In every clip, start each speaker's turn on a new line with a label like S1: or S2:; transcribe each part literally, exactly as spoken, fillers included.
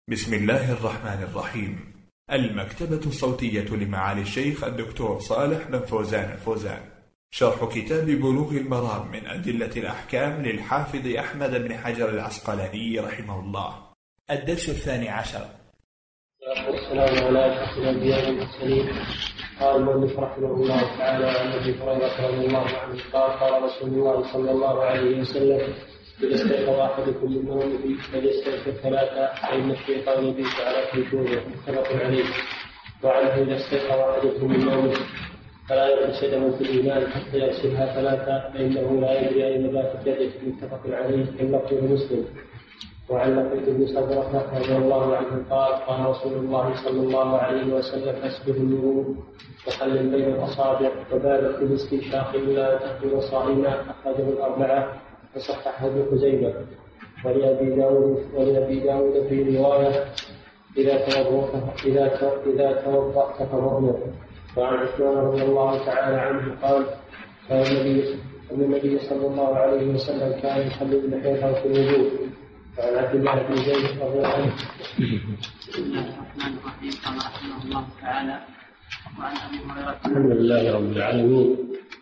S1: بسم الله الرحمن الرحيم. المكتبة الصوتية لمعالي الشيخ الدكتور صالح بن فوزان الفوزان، شرح كتاب بلوغ المرام من أدلة الأحكام للحافظ أحمد بن حجر العسقلاني رحمه الله، الدرس الثاني عشر.
S2: والسلام على أشرف الأنبياء والمرسلين. قال المؤلف رحمه الله تعالى عن أبي هريرة رضي الله عنه قال قال رسول الله صلى الله عليه وسلم: إذا استيقظ أحدكم من نومه فليستيقظ ثلاثة فإن الشيطان يبيت على خيشومه، متفق عليه. وعنه: إذا استيقظ أحدكم من نومه فلا يغمس يده في الإناء حتى يغسلها ثلاثة فإنه لا يدري أين باتت يده، متفق عليه. اللفظ مسلم. وعن لقيط بن صبرة رضي الله عنه قال قال رسول الله صلى الله عليه وسلم: أسبغ الوضوء وخلل بين الأصابع وبالغ في الاستنشاق إلا أن تكون صائما، أخرجه الأربعة وصححه ابن خزيمة. ولأبي داود ولأبي داود في رواية: إذا توضأت إذا إذا توضأت فمؤمر. وعن عثمان رضي الله تعالى عنه قال كان النبي النبي صلى الله عليه وسلم كان يخلل لحيته في الوضوء. وعن عبد الله بن زيد رضي الله عنه.
S3: بسم الله الرحمن الرحيم. قال رحمه الله تعالى: وعن ابي هريره
S2: الحمد لله رب العالمين،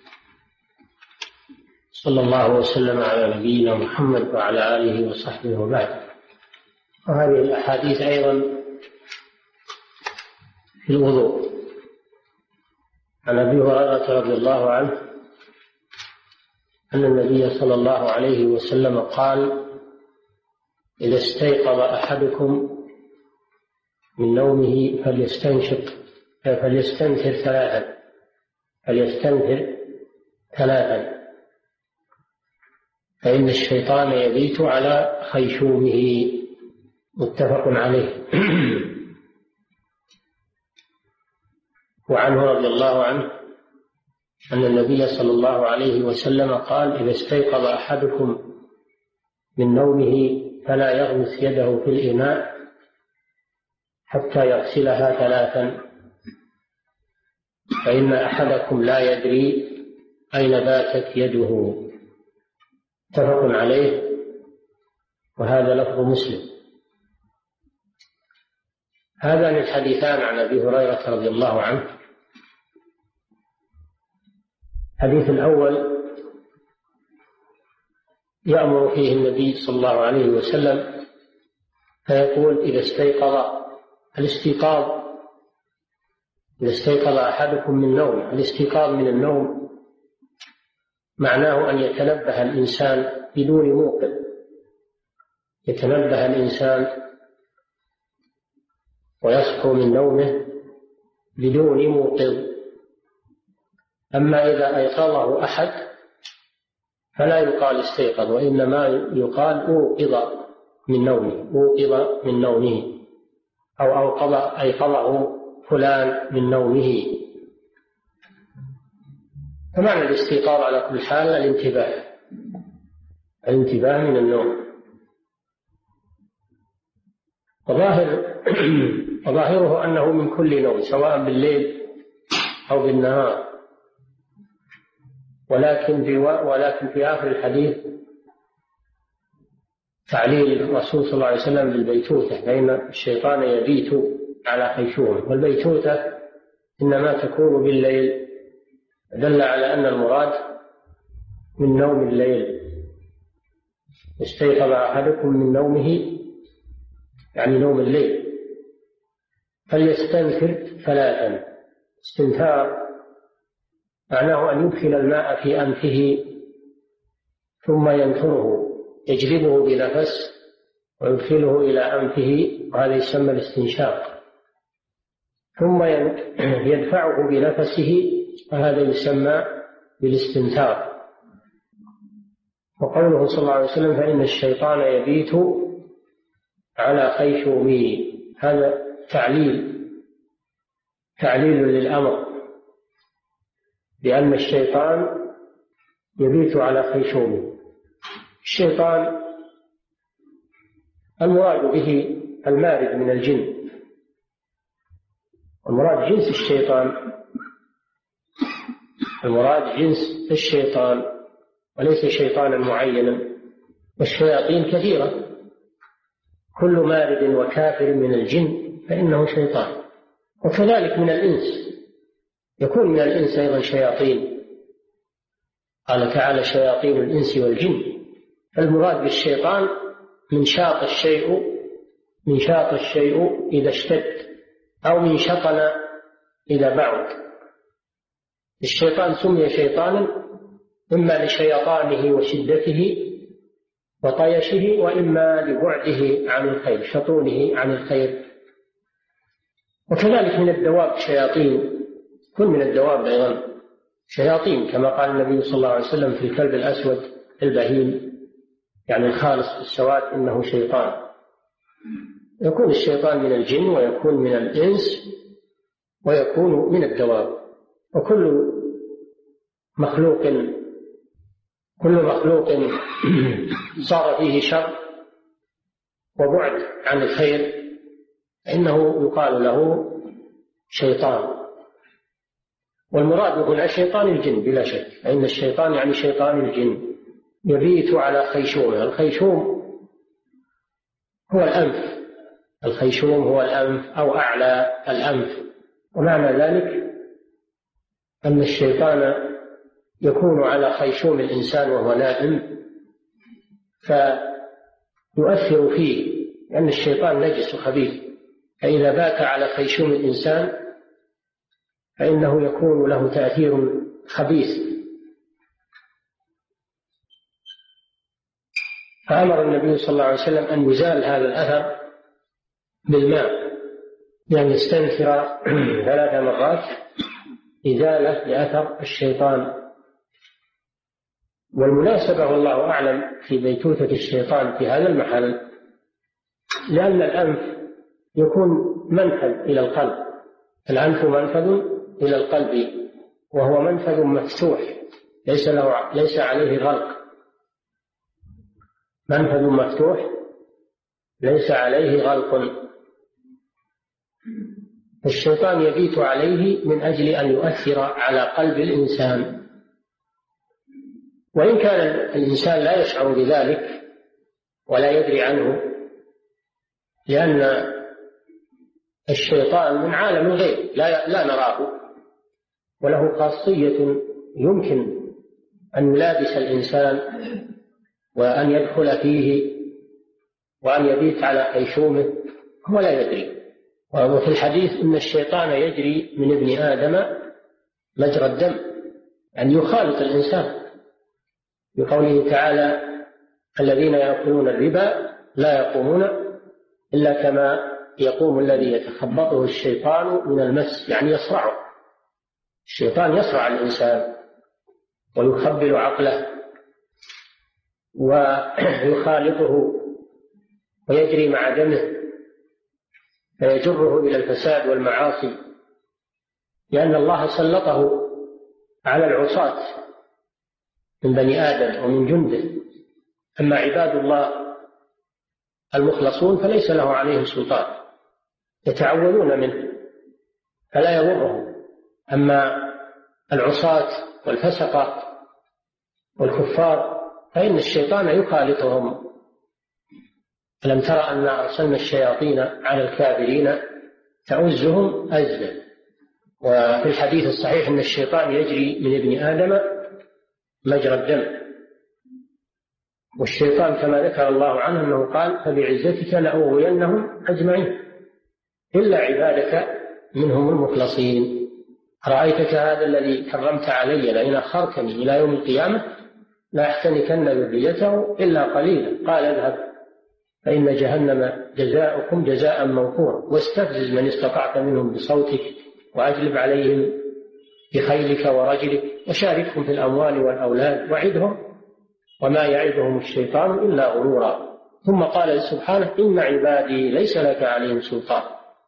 S2: صلى الله وسلم على نبينا محمد وعلى آله وصحبه وبعد. وهذه الأحاديث أيضا في الوضوء. عن أبي هريرة رضي الله عنه أن النبي صلى الله عليه وسلم قال: إذا استيقظ أحدكم من نومه فليستنشق فليستنثر ثلاثا فليستنثر ثلاثا فإن الشيطان يبيت على خيشومه، متفق عليه. وعنه رضي الله عنه أن النبي صلى الله عليه وسلم قال: إذا استيقظ أحدكم من نومه فلا يغمس يده في الإناء حتى يغسلها ثلاثا فإن أحدكم لا يدري أين باتت يده، متفق عليه. وهذا لفظ مسلم. هذان الحديثان عن أبي هريرة رضي الله عنه. الحديث الأول يأمر فيه النبي صلى الله عليه وسلم فيقول: إذا استيقظ الاستيقاظ إذا استيقظ أحدكم من نوم. الاستيقاظ من النوم معناه أن يتنبه الإنسان بدون موقظ، يتنبه الإنسان ويصحو من نومه بدون موقظ. أما إذا أيقظه أحد فلا يقال استيقظ، وإنما يقال أوقظ من نومه أوقظ من نومه أو أوقظ أيقظه فلان من نومه. فمعنى الاستيقاظ على كل حال الانتباه الانتباه من النوم. وظاهر وظاهره أنه من كل نوم، سواء بالليل أو بالنهار. ولكن في ولكن في آخر الحديث تعليل الرسول صلى الله عليه وسلم بالبيتوتة، فإن الشيطان يبيت على خيشومه، والبيتوتة إنما تكون بالليل، دل على أن المراد من نوم الليل. استيقظ أحدكم من نومه يعني نوم الليل فليستنثر ثلاثا. استنثار معناه أن يدخل الماء في أنفه ثم ينثره، يجذبه بنفس ويدخله إلى أنفه، وهذا يسمى الاستنشاق. ثم يدفعه بنفسه، وهذا يسمى بالاستنثار. وقوله صلى الله عليه وسلم: فإن الشيطان يبيت على خيشومه، هذا تعليل تعليل للأمر بأن الشيطان يبيت على خيشومه. الشيطان المراد به المارد من الجن، المراد جنس الشيطان المراد جنس الشيطان وليس شيطانا معينا. والشياطين كثيرة، كل مارد وكافر من الجن فإنه شيطان. وكذلك من الإنس، يكون من الإنس أيضا شياطين، قال تعالى شياطين الإنس والجن. فالمراد بالشيطان من شاط الشيء من شاط الشيء إذا اشتد، أو من شطن إذا بعد. الشيطان سمي شيطانا إما لشيطانه وشدته وطيشه، وإما لبعده عن الخير، شطونه عن الخير. وكذلك من الدواب شياطين، كل من الدواب أيضا شياطين، كما قال النبي صلى الله عليه وسلم في الكلب الأسود البهيم، يعني الخالص بالسواد، إنه شيطان. يكون الشيطان من الجن، ويكون من الإنس، ويكون من الدواب. وكل مخلوق كل مخلوق صار فيه شر وبعد عن الخير إنه يقال له شيطان. والمراد هنا شيطان الجن بلا شك، فإن الشيطان يعني شيطان الجن يبيت على خيشومه. الخيشوم هو الأنف، الخيشوم هو الأنف أو أعلى الأنف. ومعنى ذلك أن الشيطان يكون على خيشوم الإنسان وهو نائم فيؤثر فيه، لأن الشيطان نجس خبيث، فإذا بات على خيشوم الإنسان فإنه يكون له تأثير خبيث. فأمر النبي صلى الله عليه وسلم أن يزال هذا الأثر بالماء، يعني يستنثر ثلاث مرات إزالة لأثر الشيطان. والمناسبة والله أعلم في بيتوتة الشيطان في هذا المحل، لأن الأنف يكون منفذ إلى القلب، الأنف منفذ إلى القلب، وهو منفذ مفتوح ليس له ليس عليه غلق، منفذ مفتوح ليس عليه غلق. الشيطان يبيت عليه من أجل أن يؤثر على قلب الإنسان، وإن كان الإنسان لا يشعر بذلك ولا يدري عنه، لأن الشيطان من عالم الغيب لا لا نراه، وله خاصية يمكن أن يلابس الإنسان وأن يدخل فيه وأن يبيت على خيشومه هو لا يدري. وفي الحديث إن الشيطان يجري من ابن آدم مجرى الدم، أن يخالط الإنسان، بقوله تعالى الذين يأكلون الربا لا يقومون إلا كما يقوم الذي يتخبطه الشيطان من المس، يعني يصرعه. الشيطان يصرع الإنسان ويخبل عقله ويخالطه ويجري مع دمه فيجره إلى الفساد والمعاصي، لأن الله سلطه على العصاة من بني آدم ومن جنده. أما عباد الله المخلصون فليس له عليهم سلطان، يتعوذون منه فلا يضرهم. أما العصاة والفسقة والكفار فإن الشيطان يخالطهم. ألم ترى أن أرسلنا الشياطين على الكافرين تؤزهم أزا. وفي الحديث الصحيح أن الشيطان يجري من ابن آدم مجرى الدم. والشيطان كما ذكر الله عنه أنه قال فبعزتك لأغوينهم أجمعين إلا عبادك منهم المخلصين. رأيتك هذا الذي كرمت علي لئن أخرتني إلى يوم القيامة لأحتنكن ذريته إلا قليلا. قال اذهب فإن جهنم جزاؤكم جزاء موفورا واستفزز من استطعت منهم بصوتك وأجلب عليهم بخيلك ورجلك وشاركهم في الأموال والأولاد وعدهم وما يعدهم الشيطان إلا غرورا. ثم قال سبحانه إن عبادي ليس لك عليهم سلطان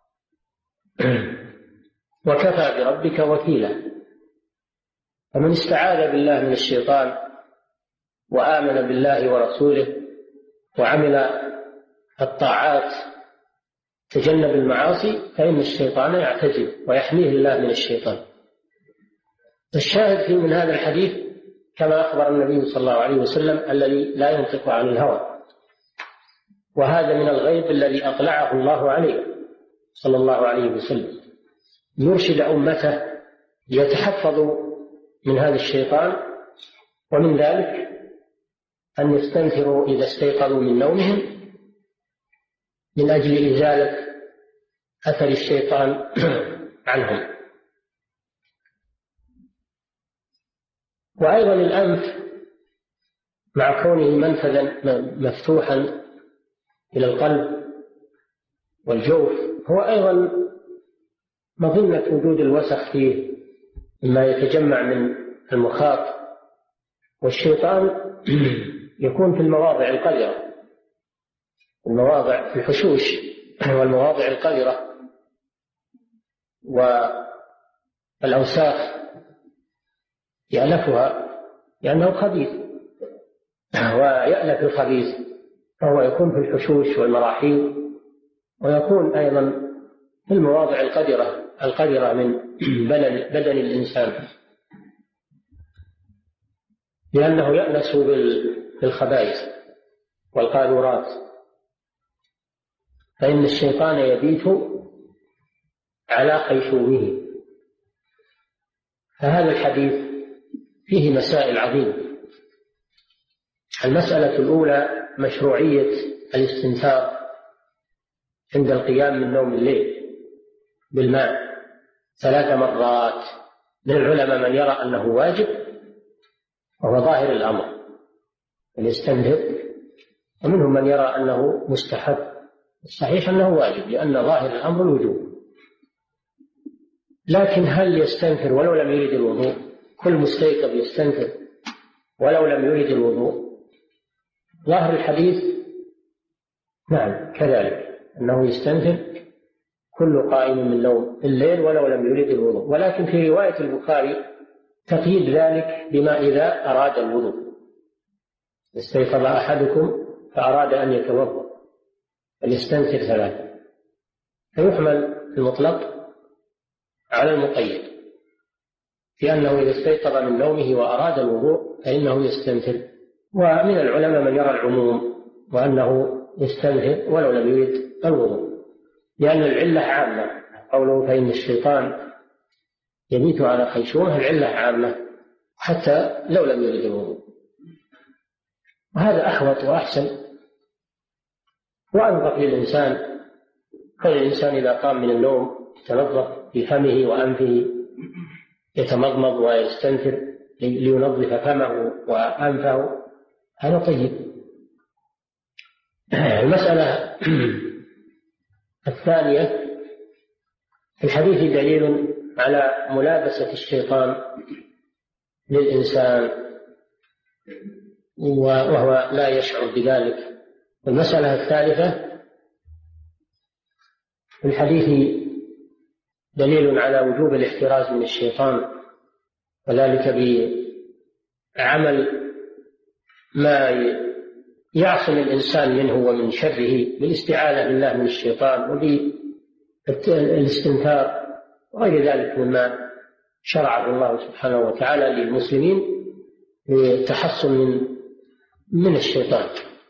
S2: وكفى بربك وكيلا. فمن استعاذ بالله من الشيطان وآمن بالله ورسوله وعمل الطاعات تجنب المعاصي فإن الشيطان يعتزل ويحميه الله من الشيطان. الشاهد في من هذا الحديث كما أخبر النبي صلى الله عليه وسلم الذي لا ينطق عن الهوى وهذا من الغيب الذي أطلعه الله عليه صلى الله عليه وسلم، يرشد أمته ليتحفظوا من هذا الشيطان، ومن ذلك أن يستنفروا إذا استيقظوا من نومهم من أجل إزالة أثر الشيطان عنهم. وأيضا الأنف مع كونه منفذا مفتوحا إلى القلب والجوف هو أيضا مظنة وجود الوسخ فيه مما يتجمع من المخاط، والشيطان يكون في المواضع القذرة، المواضع في الحشوش والمواضع القذرة والأوساخ يألفها لأنه خبيث ويألف الخبيث، فهو يكون في الحشوش والمراحيض، ويكون أيضا في المواضع القذرة القذرة من بدن الإنسان، لأنه يأنس بالخبائث والقاذورات، فإن الشيطان يبيت على خيشومه. فهذا الحديث فيه مسائل عظيمة. المسألة الأولى مشروعية الاستنثار عند القيام من نوم الليل بالماء ثلاث مرات. من العلماء من يرى أنه واجب، وهو ظاهر الأمر يستنثر، ومنهم من يرى أنه مستحب. الصحيح أنه واجب لأن ظاهر الأمر الوجوب، لكن هل يستنثر ولو لم يرد الوضوء؟ كل مستيقظ يستنثر ولو لم يرد الوضوء؟ ظاهر الحديث نعم كذلك، أنه يستنثر كل قائم من نوم الليل ولو لم يرد الوضوء، ولكن في رواية البخاري تقييد ذلك بما إذا أراد الوضوء. استيقظ أحدكم فأراد أن يتوضأ فليستنثر ثلاثة، فيحمل المطلق على المقيد في أنه إذا استيقظ من نومه وأراد الوضوء فإنه يستنثر. ومن العلماء من يرى العموم وأنه يستنثر ولو لم يرد الوضوء، لأن العلة عامة. قوله فإن الشيطان يبيت على خيشومه، العلة عامة حتى لو لم يرد الوضوء، وهذا أحوط وأحسن وأنظف للإنسان. كل الإنسان إذا قام من النوم يتنظف في فمه وأنفه، يتمضمض ويستنثر لينظف فمه وأنفه، هذا طيب. المسألة الثانية في الحديث دليل على ملابسة الشيطان للإنسان وهو لا يشعر بذلك. المسألة الثالثة في الحديث دليل على وجوب الاحتراز من الشيطان، وذلك بعمل ما يعصم الإنسان منه ومن شره بالاستعاذة بالله من الشيطان وبالاستنثار وغير ذلك مما شرعه الله سبحانه وتعالى للمسلمين للتحصن من من الشيطان.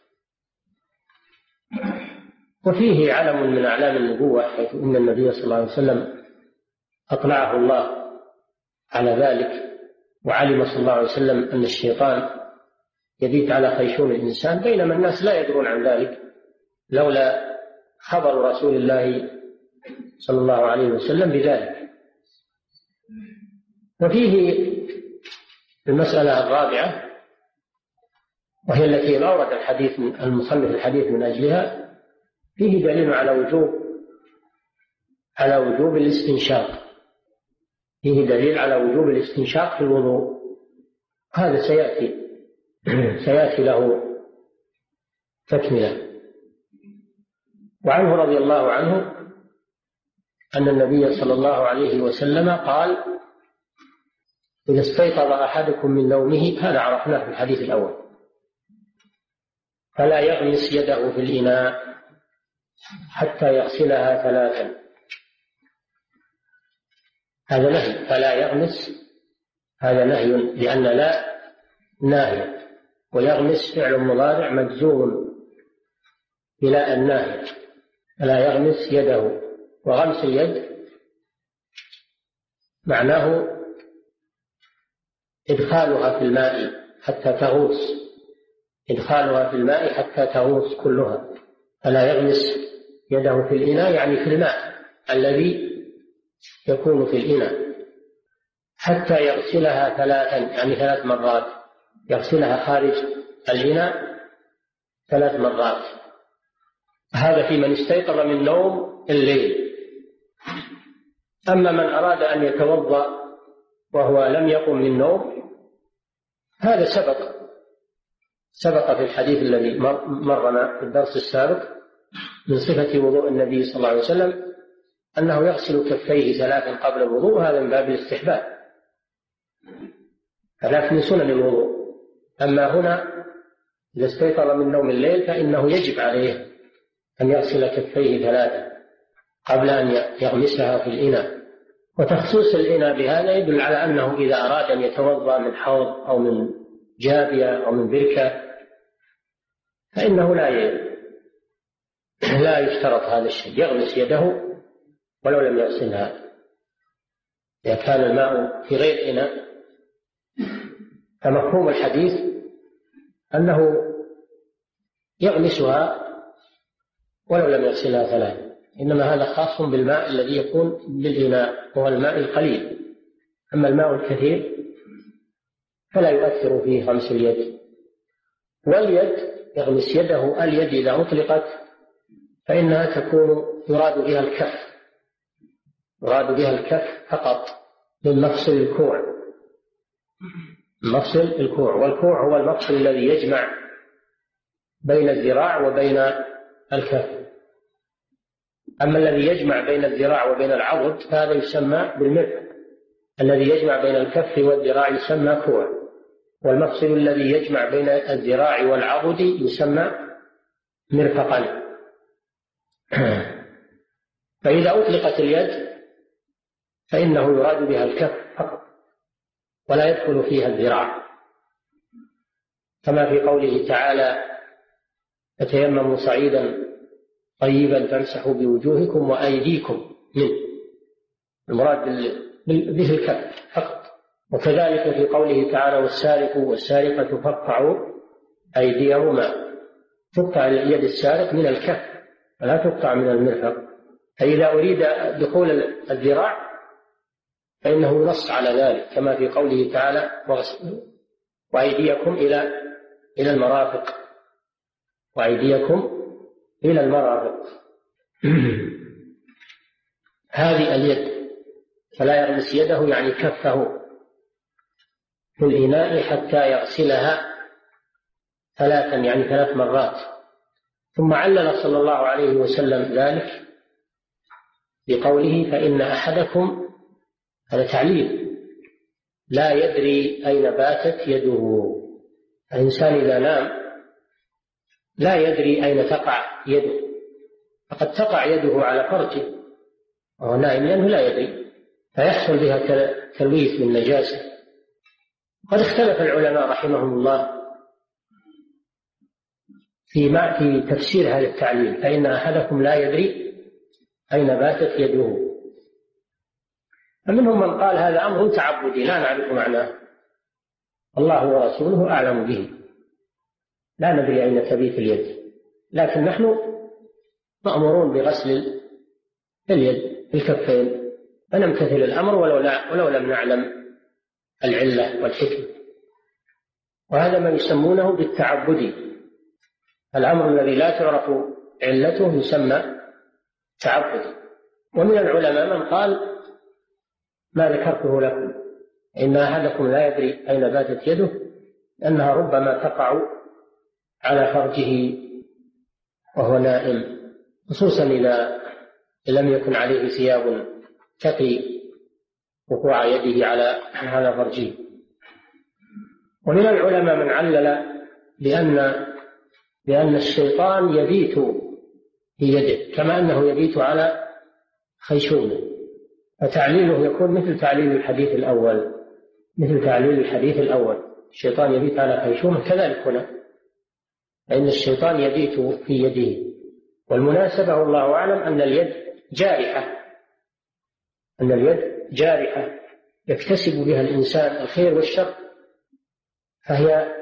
S2: وفيه علم من أعلام النبوة، حيث إن النبي صلى الله عليه وسلم أطلعه الله على ذلك، وعلم صلى الله عليه وسلم أن الشيطان يبيت على خيشوم الإنسان، بينما الناس لا يدرون عن ذلك لولا خبر رسول الله صلى الله عليه وسلم بذلك. وفيه المسألة الرابعة، وهي التي أورد الحديث المصنف الحديث من أجلها، فيه دليل على وجوب على وجوب الاستنشاق. فيه دليل على وجوب الاستنشاق في الوضوء، هذا سيأتي سيأتي له تكملة. وعنه رضي الله عنه أن النبي صلى الله عليه وسلم قال: إذا استيقظ أحدكم من نومه، هذا عرفناه في الحديث الأول، فلا يغمس يده في الإناء حتى يغسلها ثلاثا. هذا نهي، فلا يغمس، هذا نهي، لأن لا ناهية، ويغمس فعل مضارع مجزوم بلاء الناهية، فلا يغمس يده. وغمس اليد معناه إدخالها في الماء حتى تغوص، إدخالها في الماء حتى تغوص كلها. فلا يغمس يده في الإناء يعني في الماء الذي يكون في الإناء حتى يغسلها ثلاثا، يعني ثلاث مرات، يغسلها خارج الإناء ثلاث مرات. هذا في من استيقظ من نوم الليل. أما من أراد أن يتوضأ وهو لم يقم من نوم، هذا سبق سبق في الحديث الذي مرنا في الدرس السابق من صفة وضوء النبي صلى الله عليه وسلم أنه يغسل كفيه ثلاثا قبل الوضوء، هذا من باب الاستحباب، ثلاث من سنن الوضوء. أما هنا إذا استيقظ من نوم الليل فإنه يجب عليه أن يغسل كفيه ثلاثا قبل أن يغمسها في الإناء. وتخصيص الإناء بهذا يدل على أنه إذا أراد أن يتوضأ من حوض أو من جابية أو من بركة فإنه لا لا يشترط هذا الشيء، يغمس يده ولو لم يغسلها. إذا كان الماء في غير إناء فمفهوم الحديث أنه يغمسها ولو لم يغسلها ثلاثا، إنما هذا خاص بالماء الذي يكون بالإناء وهو الماء القليل. أما الماء الكثير فلا يؤثر فيه غمس اليد. واليد يغمس يده، اليد إذا أطلقت فإنها تكون يراد بها الكف، يراد بها الكف فقط من مفصل الكوع، مفصل الكوع. والكوع هو المفصل الذي يجمع بين الذراع وبين الكف. أما الذي يجمع بين الذراع وبين العضد فهذا يسمى بالمرفق، الذي يجمع بين الكف والذراع يسمى كوع، والمفصل الذي يجمع بين الذراع والعضد يسمى مرفقا. فإذا أطلقت اليد فإنه يراد بها الكف فقط ولا يدخل فيها الذراع، كما في قوله تعالى: فتيمموا صعيدا طيبا فامسحوا بوجوهكم وأيديكم منه، المراد به الكف فقط. وكذلك في قوله تعالى: والسارق والسارقة فاقطعوا أيديهما، تقطع يد السارق من الكف ولا تقطع من المرفق. فإذا أريد دخول الذراع فإنه ينص على ذلك، كما في قوله تعالى: وأيديكم إلى إلى المرافق، وأيديكم إلى المرافق. هذه اليد، فلا يغمس يده يعني كفه في الإناء حتى يغسلها ثلاثا، يعني ثلاث مرات. ثم علل صلى الله عليه وسلم ذلك بقوله: فإن أحدكم، هذا تعليل، لا يدري أين باتت يده. الإنسان إذا نام لا يدري أين تقع يده، فقد تقع يده على فرجه وهو نائم لأنه لا يدري، فيحصل بها تلويث بالنجاسة. قد اختلف العلماء رحمهم الله في في تفسير هذا التعليل: فإن أحدكم لا يدري أين باتت يده. فمنهم من قال هذا أمر تعبدي لا نعرف معناه، الله ورسوله أعلم به، لا ندري أين تبيت اليد، لكن نحن مأمورون بغسل اليد الكفين، فنمتثل الأمر ولو, لا ولو لم نعلم العلة والحكمة. وهذا ما يسمونه بالتعبدي، الأمر الذي لا تعرف علته يسمى تعبدي. ومن العلماء من قال ما ذكرته لكم: إن أحدكم لا يدري أين باتت يده، أنها ربما تقع على فرجه وهو نائم، خصوصا إذا لم يكن عليه ثياب تقي وقوع يده على على فرجه. ومن العلماء من علل بأن بأن الشيطان يبيت في يده كما أنه يبيت على خيشومه، فتعليله يكون مثل تعليل الحديث الأول، مثل تعليل الحديث الأول، الشيطان يبيت على خيشومه، كذلك هنا، فإن الشيطان يبيت في يده والمناسبة والله أعلم أن اليد جارحة، أن اليد جارحة يكتسب بها الإنسان الخير والشر، فهي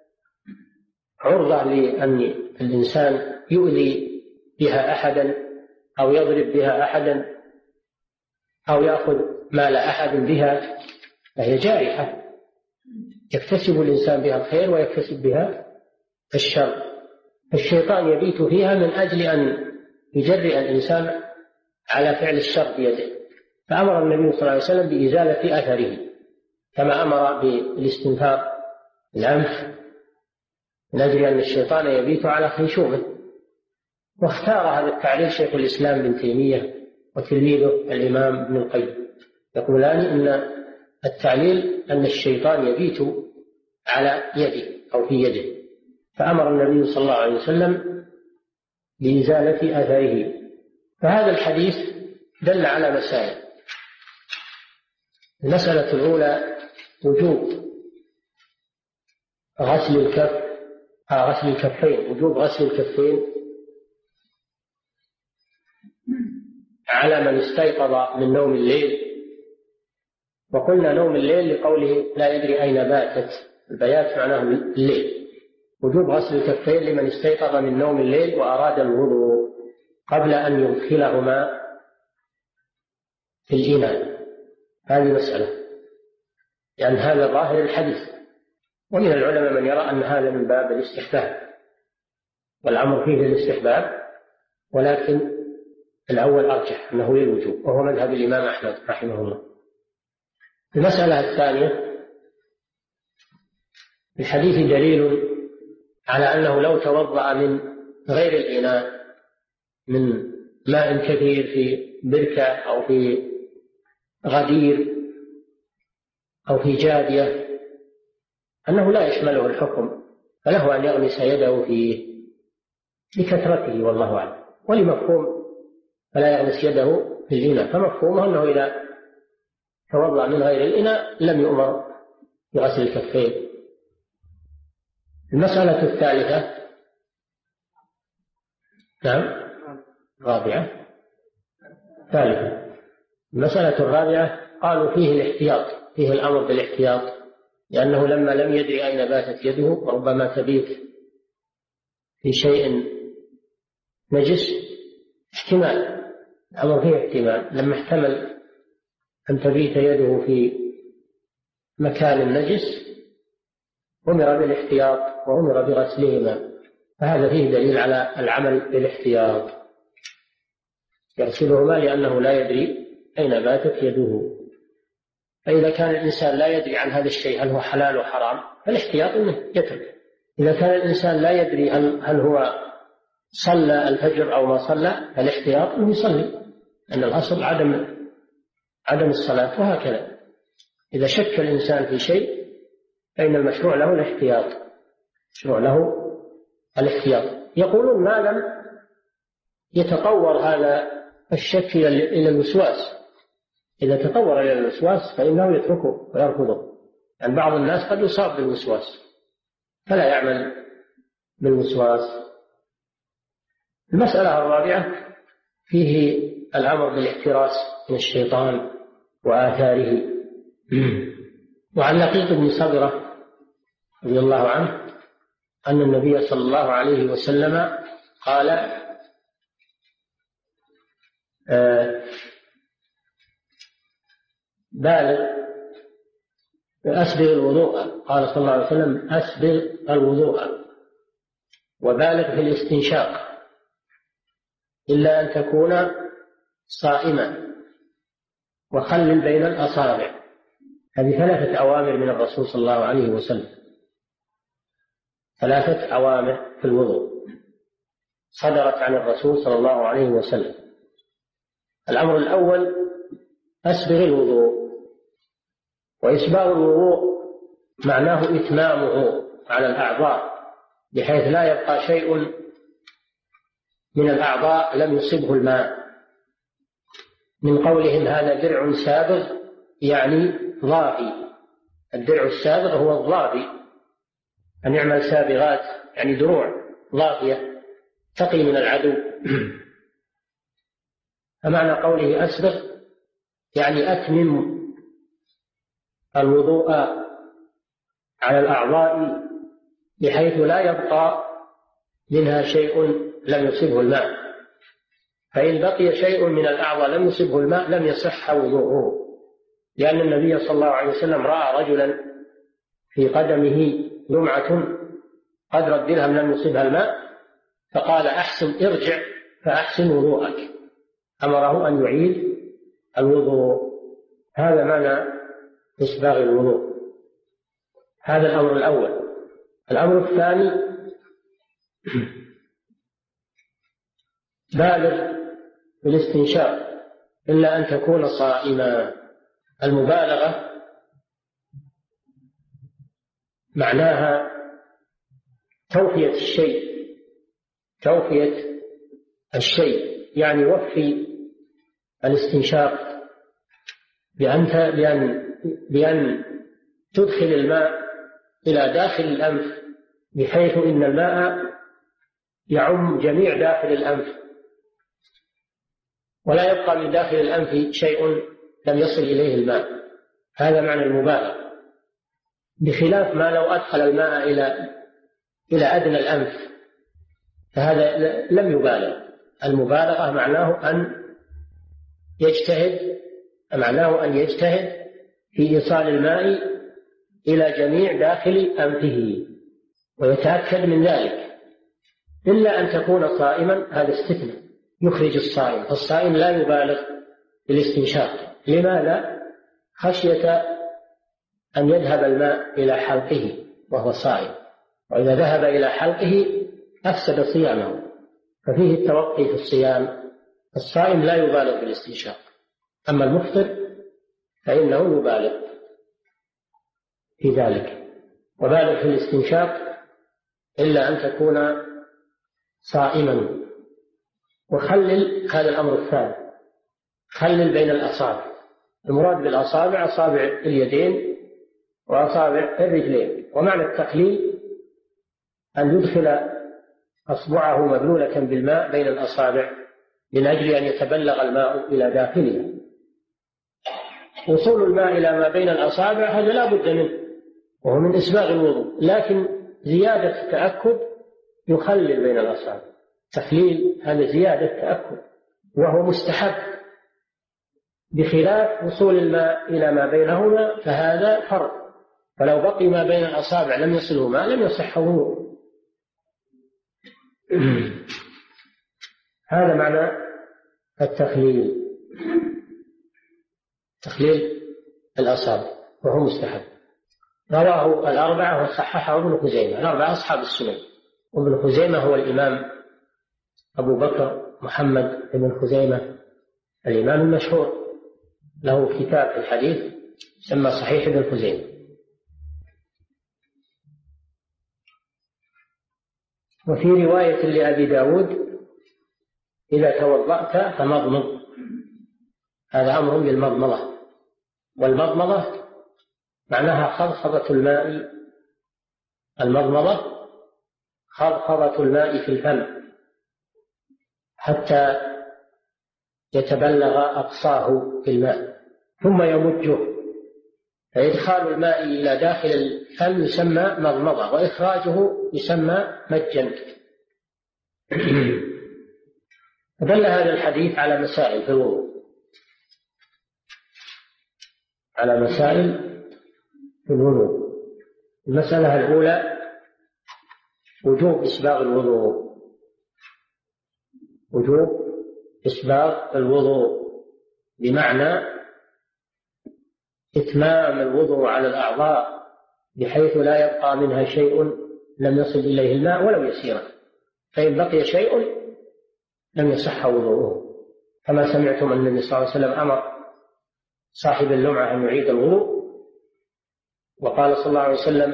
S2: عرضة لأن الإنسان يؤذي بها أحدا أو يضرب بها أحدا أو يأخذ مال أحد بها، فهي جارحة يكتسب الإنسان بها الخير ويكتسب بها الشر. الشيطان يبيت فيها من أجل أن يجرئ الإنسان على فعل الشر بيده، فأمر النبي صلى الله عليه وسلم بإزالة أثره كما أمر بالاستنفار الأنف من أجل أن الشيطان يبيت على خيشومه. واختار هذا التعليل شيخ الإسلام ابن تيمية وتلميذه الإمام ابن القيم، يقولان إن التعليل أن الشيطان يبيت على يده أو في يده، فأمر النبي صلى الله عليه وسلم بإزالة أثره. فهذا الحديث دل على مسائل. المسألة الأولى وجوب غسل الكف آه غسل الكفين وجوب غسل الكفين على من استيقظ من نوم الليل. وقلنا نوم الليل لقوله لا يدري أين باتت، البيات معناه الليل. وجوب غسل الكفين لمن استيقظ من نوم الليل وأراد الوضوء قبل أن يدخلهما في الإناء. هذه مسألة، لأن يعني هذا ظاهر الحديث، ومن العلماء من يرى أن هذا من باب الاستحباب والأمر فيه الاستحباب، ولكن الأول أرجح أنه للوجوب، وهو مذهب الإمام أحمد رحمه الله. المسألة الثانية، الحديث دليل على أنه لو توضأ من غير الإناء من ماء كثير في بركة أو في غدير أو في جادية أنه لا يشمله الحكم، فله أن يغمس يده فيه لكثرته والله أعلم. ولمفهوم فلا يغمس يده في الإناء، فمفهومه أنه إذا توضأ من غير الإناء لم يؤمر بغسل الكفين. المسألة الثالثة، نعم رابعة ثالثة المسألة الرابعة قالوا فيه الاحتياط، فيه الأمر بالاحتياط، لأنه لما لم يدري أين باتت يده وربما تبيت في شيء نجس، احتمال الأمر فيه احتمال، لما احتمل أن تبيت يده في مكان نجس أمر بالاحتياط وأمر بغسلهما، فهذا فيه دليل على العمل بالاحتياط، يغسلهما لأنه لا يدري أين باتت يده. فإذا كان الإنسان لا يدري عن هذا الشيء هل هو حلال وحرام فالاحتياط أنه يترك. إذا كان الإنسان لا يدري هل, هل هو صلى الفجر أو ما صلى فالاحتياط أنه يصلي، أن الأصل عدم عدم الصلاة. وهكذا إذا شك الإنسان في شيء فإن المشروع له الاحتياط، مشروع له الاحتياط. يقولون ما لم يتطور هذا الشك إلى الوسواس، إذا تطور إلى الوسواس فإنه يتركه ويرفضه، يعني بعض الناس قد يصاب بالوسواس فلا يعمل بالوسواس. المسألة الرابعة فيه الأمر بالاحتراس من الشيطان وآثاره. وعن لقيط بن صبرة رضي الله عنه أن النبي صلى الله عليه وسلم قال آه بالغ أسبغ الوضوء، قال صلى الله عليه وسلم أسبغ الوضوء وبالغ في الاستنشاق إلا أن تكون صائما وخلل بين الأصابع. هذه ثلاثة أوامر من الرسول صلى الله عليه وسلم، ثلاثة أوامر في الوضوء صدرت عن الرسول صلى الله عليه وسلم. الأمر الأول أسبغ الوضوء، وإسباغ الوضوء معناه إتمامه على الأعضاء بحيث لا يبقى شيء من الأعضاء لم يصبه الماء. من قولهم هذا درع سابغ يعني ضافي، الدرع السابغ هو الضافي، أن يعمل سابغات يعني دروع ضافية تقي من العدو. فمعنى قوله أسبغ يعني أتمم الوضوء على الأعضاء بحيث لا يبقى منها شيء لم يصبه الماء، فإن بقي شيء من الأعضاء لم يصبه الماء لم يصح وضوءه، لأن النبي صلى الله عليه وسلم رأى رجلا في قدمه لمعة قدر الدرهم لم يصبها الماء فقال أحسن ارجع فأحسن وضوءك، أمره أن يعيد الوضوء. هذا معنى إسباغ الوضوء. هذا الأمر الأول. الأمر الثاني بالغ في الاستنشاق إلا أن تكون صائما. المبالغة معناها توفية الشيء توفية الشيء يعني وفي الاستنشاق بأن بأن بأن تدخل الماء إلى داخل الأنف بحيث إن الماء يعم جميع داخل الأنف ولا يبقى من داخل الأنف شيء لم يصل إليه الماء. هذا معنى المبالغة، بخلاف ما لو أدخل الماء إلى إلى أدنى الأنف فهذا لم يبالغ. المبالغة معناه أن يجتهد معناه أن يجتهد في إيصال الماء إلى جميع داخل أنفه ويتأكد من ذلك، إلا أن تكون صائما. هذا استثناء يخرج الصائم، فالصائم لا يبالغ في الاستنشاق. لماذا؟ خشية أن يذهب الماء إلى حلقه وهو صائم، وإذا ذهب إلى حلقه أفسد صيامه، ففيه التوقي في الصيام. الصائم لا يبالغ في الاستنشاق، أما المفطر فإنه يبالغ في ذلك. وبالغ في الاستنشاق إلا أن تكون صائما. وخلل، هذا الأمر الثاني، خلل بين الأصابع. المراد بالأصابع أصابع اليدين وأصابع الرجلين. ومعنى التخليل أن يدخل أصبعه مبلولة بالماء بين الأصابع من أجل أن يتبلغ الماء إلى داخله. وصول الماء إلى ما بين الأصابع هذا لا بد منه وهو من إسباغ الوضوء، لكن زيادة التأكد يخلل بين الأصابع. تخليل هذا زيادة تأكد وهو مستحب، بخلاف وصول الماء إلى ما بينهما فهذا فرض، فلو بقي ما بين الأصابع لم يصله ماء لم يصح وضوءه. هذا معنى التخليل، تخليل الأصابع وهو مستحب. رواه الأربعة وصححه ابن خزيمة. الأربعة أصحاب السنن، وابن خزيمة هو الإمام أبو بكر محمد بن خزيمة الإمام المشهور، له كتاب في الحديث يسمى صحيح ابن خزيمة. وفي رواية لأبي داود إذا توضأت فمضمض. هذا أمر بالمضمضة، والمضمضة معناها خضخضة الماء. المضمضة خضخضة الماء في الفم حتى يتبلغ أقصاه في الماء ثم يمجه، فإدخال الماء إلى داخل الفم يسمى مضمضة، وإخراجه يسمى مجا. دل هذا الحديث على مسائل في الوضوء، على مسائل في الوضوء. المسألة الأولى وجوب إسباغ الوضوء، وجوب إسباغ الوضوء بمعنى إتمام الوضوء على الأعضاء بحيث لا يبقى منها شيء لم يصل إليه الماء ولو يسيرا، فإن بقي شيء لم يصح وضوءه، كما سمعتم أن النبي صلى الله عليه وسلم أمر صاحب اللمعة أن يعيد الوضوء، وقال صلى الله عليه وسلم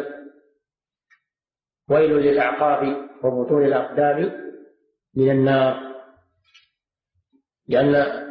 S2: ويل للأعقاب وبطون الأقدام من النار، لأن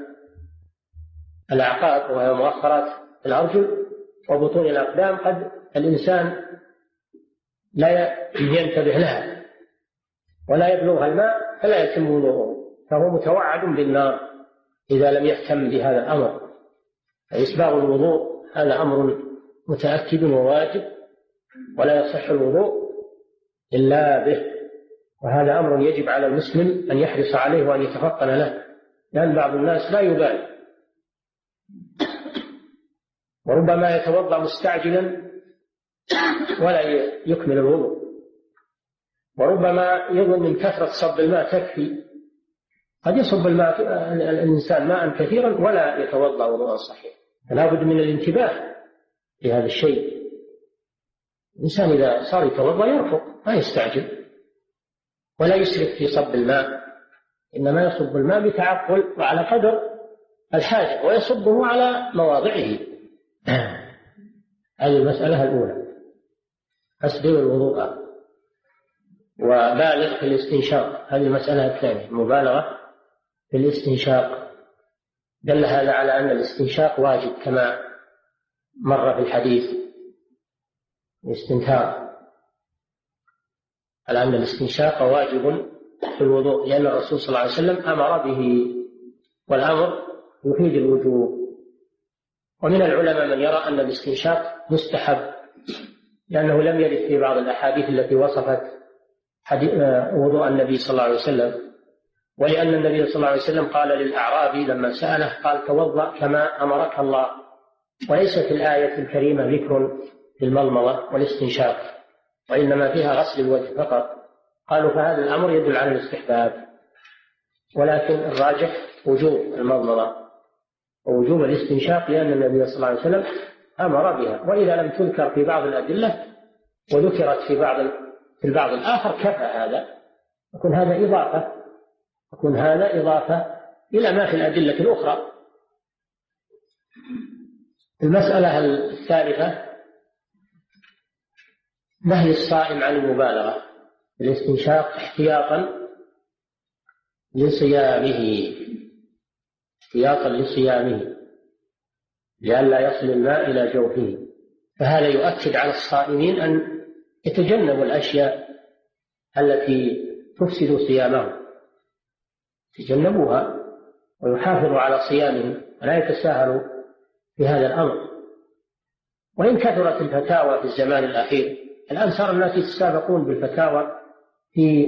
S2: الأعقاب وهي مؤخرات الأرجل وبطون الأقدام قد الإنسان لا ينتبه لها ولا يبلغها الماء فلا يتم وضوءه، فهو متوعد بالنار إذا لم يهتم بهذا الأمر. فإسباغ الوضوء هذا أمر متأكد وواجب، ولا يصح الوضوء إلا به، وهذا أمر يجب على المسلم أن يحرص عليه وأن يتفطن له، لأن بعض الناس لا يبالي، وربما يتوضأ مستعجلا ولا يكمل الوضوء، وربما يظن من كثرة صب الماء تكفي، قد يصب الماء الإنسان ماء كثيرا ولا يتوضأ وضوءا صحيحا. فلا بد من الانتباه لهذا الشيء. الإنسان إذا صار يتوضأ يرفق، ما يستعجل ولا يسرف في صب الماء، إنما يصب الماء بتعقل وعلى قدر الحاجة، ويصبه على مواضعه. هذه المسألة الأولى. أسبغ الوضوء وبالغ في الاستنشاق، هذه المسألة الثانية، المبالغة في الاستنشاق. دل هذا على أن الاستنشاق واجب كما مر في الحديث، الاستنثار، على أن الاستنشاق واجب في الوضوء، لأن الرسول صلى الله عليه وسلم أمر به، والأمر يفيد الوجوب. ومن العلماء من يرى أن الاستنشاق مستحب، لأنه لم يرد في بعض الأحاديث التي وصفت وضوء النبي صلى الله عليه وسلم، ولأن النبي صلى الله عليه وسلم قال للأعرابي لما سأله، قال توضأ كما أمرك الله، وليس في الآية الكريمة ذكر في المضمضة والاستنشاق، وإنما فيها غسل الوجه فقط. قالوا فهذا الأمر يدل على الاستحباب، ولكن الراجح وجوب المضمضة ووجوب الاستنشاق، لأن النبي صلى الله عليه وسلم أمر بها. وإذا لم تذكر في بعض الأدلة وذكرت في بعض في البعض الآخر كفى هذا، يكون هذا إضافة يكون هذا إضافة إلى ما في الأدلة الأخرى. المسألة الثالثة نهي الصائم عن المبالغة الاستنشاق احتياطا لصيامه احتياطا لصيامه لئلا يصل الماء إلى جوفه. فهذا يؤكد على الصائمين أن يتجنبوا الأشياء التي تفسد صيامهم، يتجنبوها ويحافظوا على صيامهم ولا يتساهلوا في هذا الأمر. وإن كثرت الفتاوى في الزمان الأخير، الآن صار الناس يتسابقون بالفتاوى في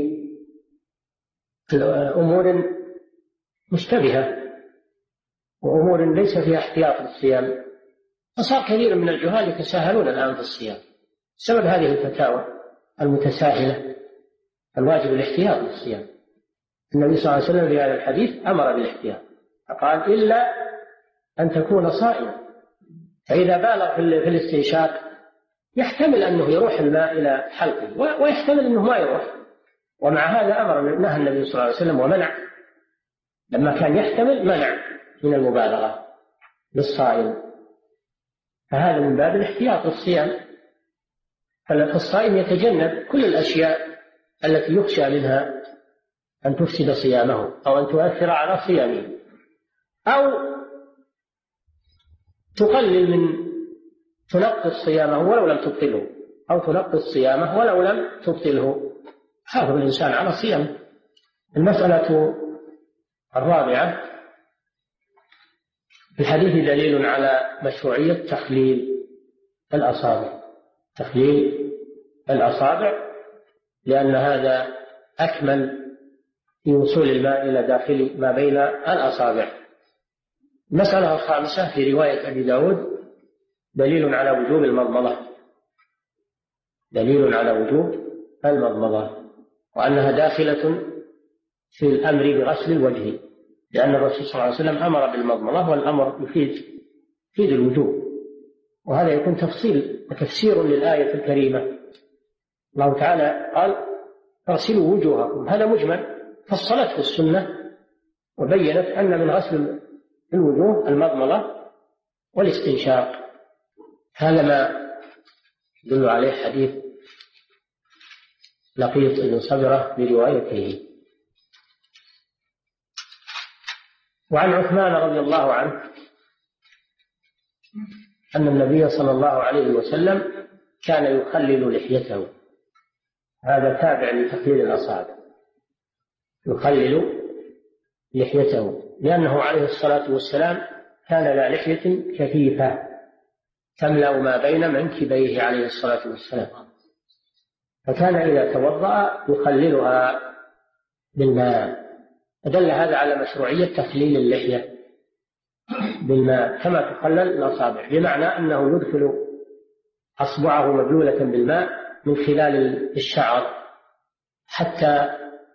S2: أمور مشتبهة وأمور ليس فيها احتياط للصيام، فصار كثير من الجهال يتساهلون الآن في الصيام بسبب هذه الفتاوى المتساهلة. الواجب الاحتياط للصيام. النبي صلى الله عليه وسلم في هذا الحديث أمر بالاحتياط، فقال إلا أن تكون صائما. فإذا بالغ في الاستنشاق يحتمل أنه يروح الماء إلى حلقه، ويحتمل أنه ما يروح، ومع هذا أمر نهى النبي صلى الله عليه وسلم ومنع، لما كان يحتمل منع من المبالغة للصائم. فهذا من باب الاحتياط للصيام. فالصائم يتجنب كل الأشياء التي يخشى منها أن تفسد صيامه أو أن تؤثر على صيامه، أو تقلل من تنقص صيامه ولو لم تبطله، أو تنقص صيامه ولو لم تبطله. حافظ الإنسان على صيامه. المسألة الرابعة: في الحديث دليل على مشروعية تخليل الأصابع تخليل الأصابع لأن هذا أكمل في وصول الماء إلى داخل ما بين الأصابع. المسألة الخامسة في رواية أبي داود: دليل على وجوب المضمضة دليل على وجوب المضمضة وأنها داخلة في الأمر بغسل الوجه، لأن الرسول صلى الله عليه وسلم أمر بالمضمضة، والأمر يفيد يفيد الوجوب. وهذا يكون تفصيل وتفسير للآية الكريمة. الله تعالى قال: اغسلوا وجوهكم، هذا مجمل، فصلته السنة وبينت أن من غسل الوجوه المضمضة والاستنشاق. هذا ما يدل عليه حديث لقيط بن صبرة بروايته. وعن عثمان رضي الله عنه أن النبي صلى الله عليه وسلم كان يخلل لحيته. هذا تابع لتخليل الأصابع. يخلل لحيته، لأنه عليه الصلاة والسلام كان ذا لحية كثيفة تملأ ما بين منكبيه عليه الصلاة والسلام، فكان إذا توضأ يخللها بالماء. فدل هذا على مشروعية تخليل اللحية بالماء كما تخلل الأصابع، بمعنى أنه يدخل أصبعه مبلولة بالماء من خلال الشعر حتى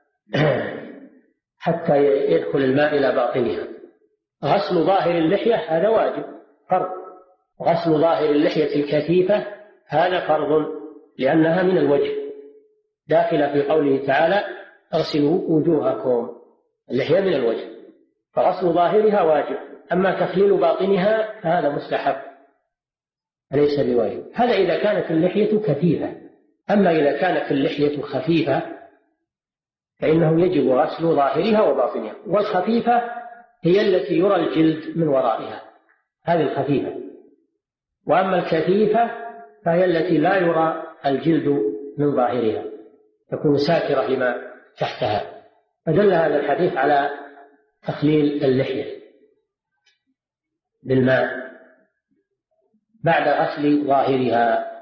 S2: حتى يدخل الماء إلى باطنها. غسل ظاهر اللحية هذا واجب فرض، غسل ظاهر اللحية الكثيفة هذا فرض لأنها من الوجه، داخلة في قوله تعالى اغسلوا وجوهكم، اللحية من الوجه، فغسل ظاهرها واجب، أما تخليل باطنها فهذا مستحب ليس بواجب. هذا إذا كانت اللحية كثيفة. أما إذا كانت اللحية خفيفة فإنه يجب غسل ظاهرها وباطنها، والخفيفة هي التي يرى الجلد من ورائها، هذه الخفيفة. وأما الكثيفة فهي التي لا يرى الجلد من ظاهرها، تكون ساترة لما تحتها. فدل هذا الحديث على تخليل اللحية بالماء بعد غسل ظاهرها.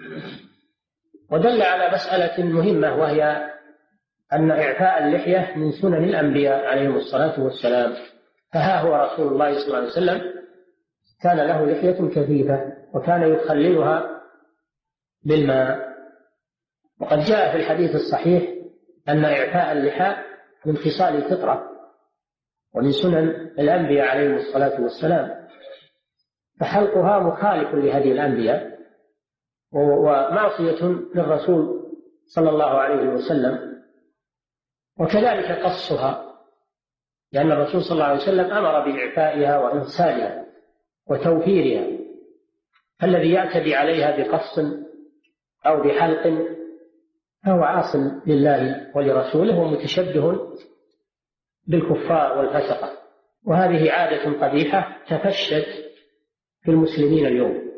S2: ودل على مسألة مهمة، وهي أن إعفاء اللحية من سنن الأنبياء عليهم الصلاة والسلام. فها هو رسول الله صلى الله عليه وسلم كان له لحية كثيفة وكان يخللها بالماء. وقد جاء في الحديث الصحيح أن إعفاء اللحى من خصال الفطرة ومن سنن الأنبياء عليهم الصلاة والسلام، فحلقها مخالف لهدي الأنبياء ومعصية للرسول صلى الله عليه وسلم. وكذلك قصها، لأن الرسول صلى الله عليه وسلم أمر بإعفائها وإرسالها وتوفيرها. الذي يعتدي عليها بقص أو بحلق فهو عاص لله ولرسوله ومتشبه بالكفار والفسقة. وهذه عادة قبيحة تفشت في المسلمين اليوم،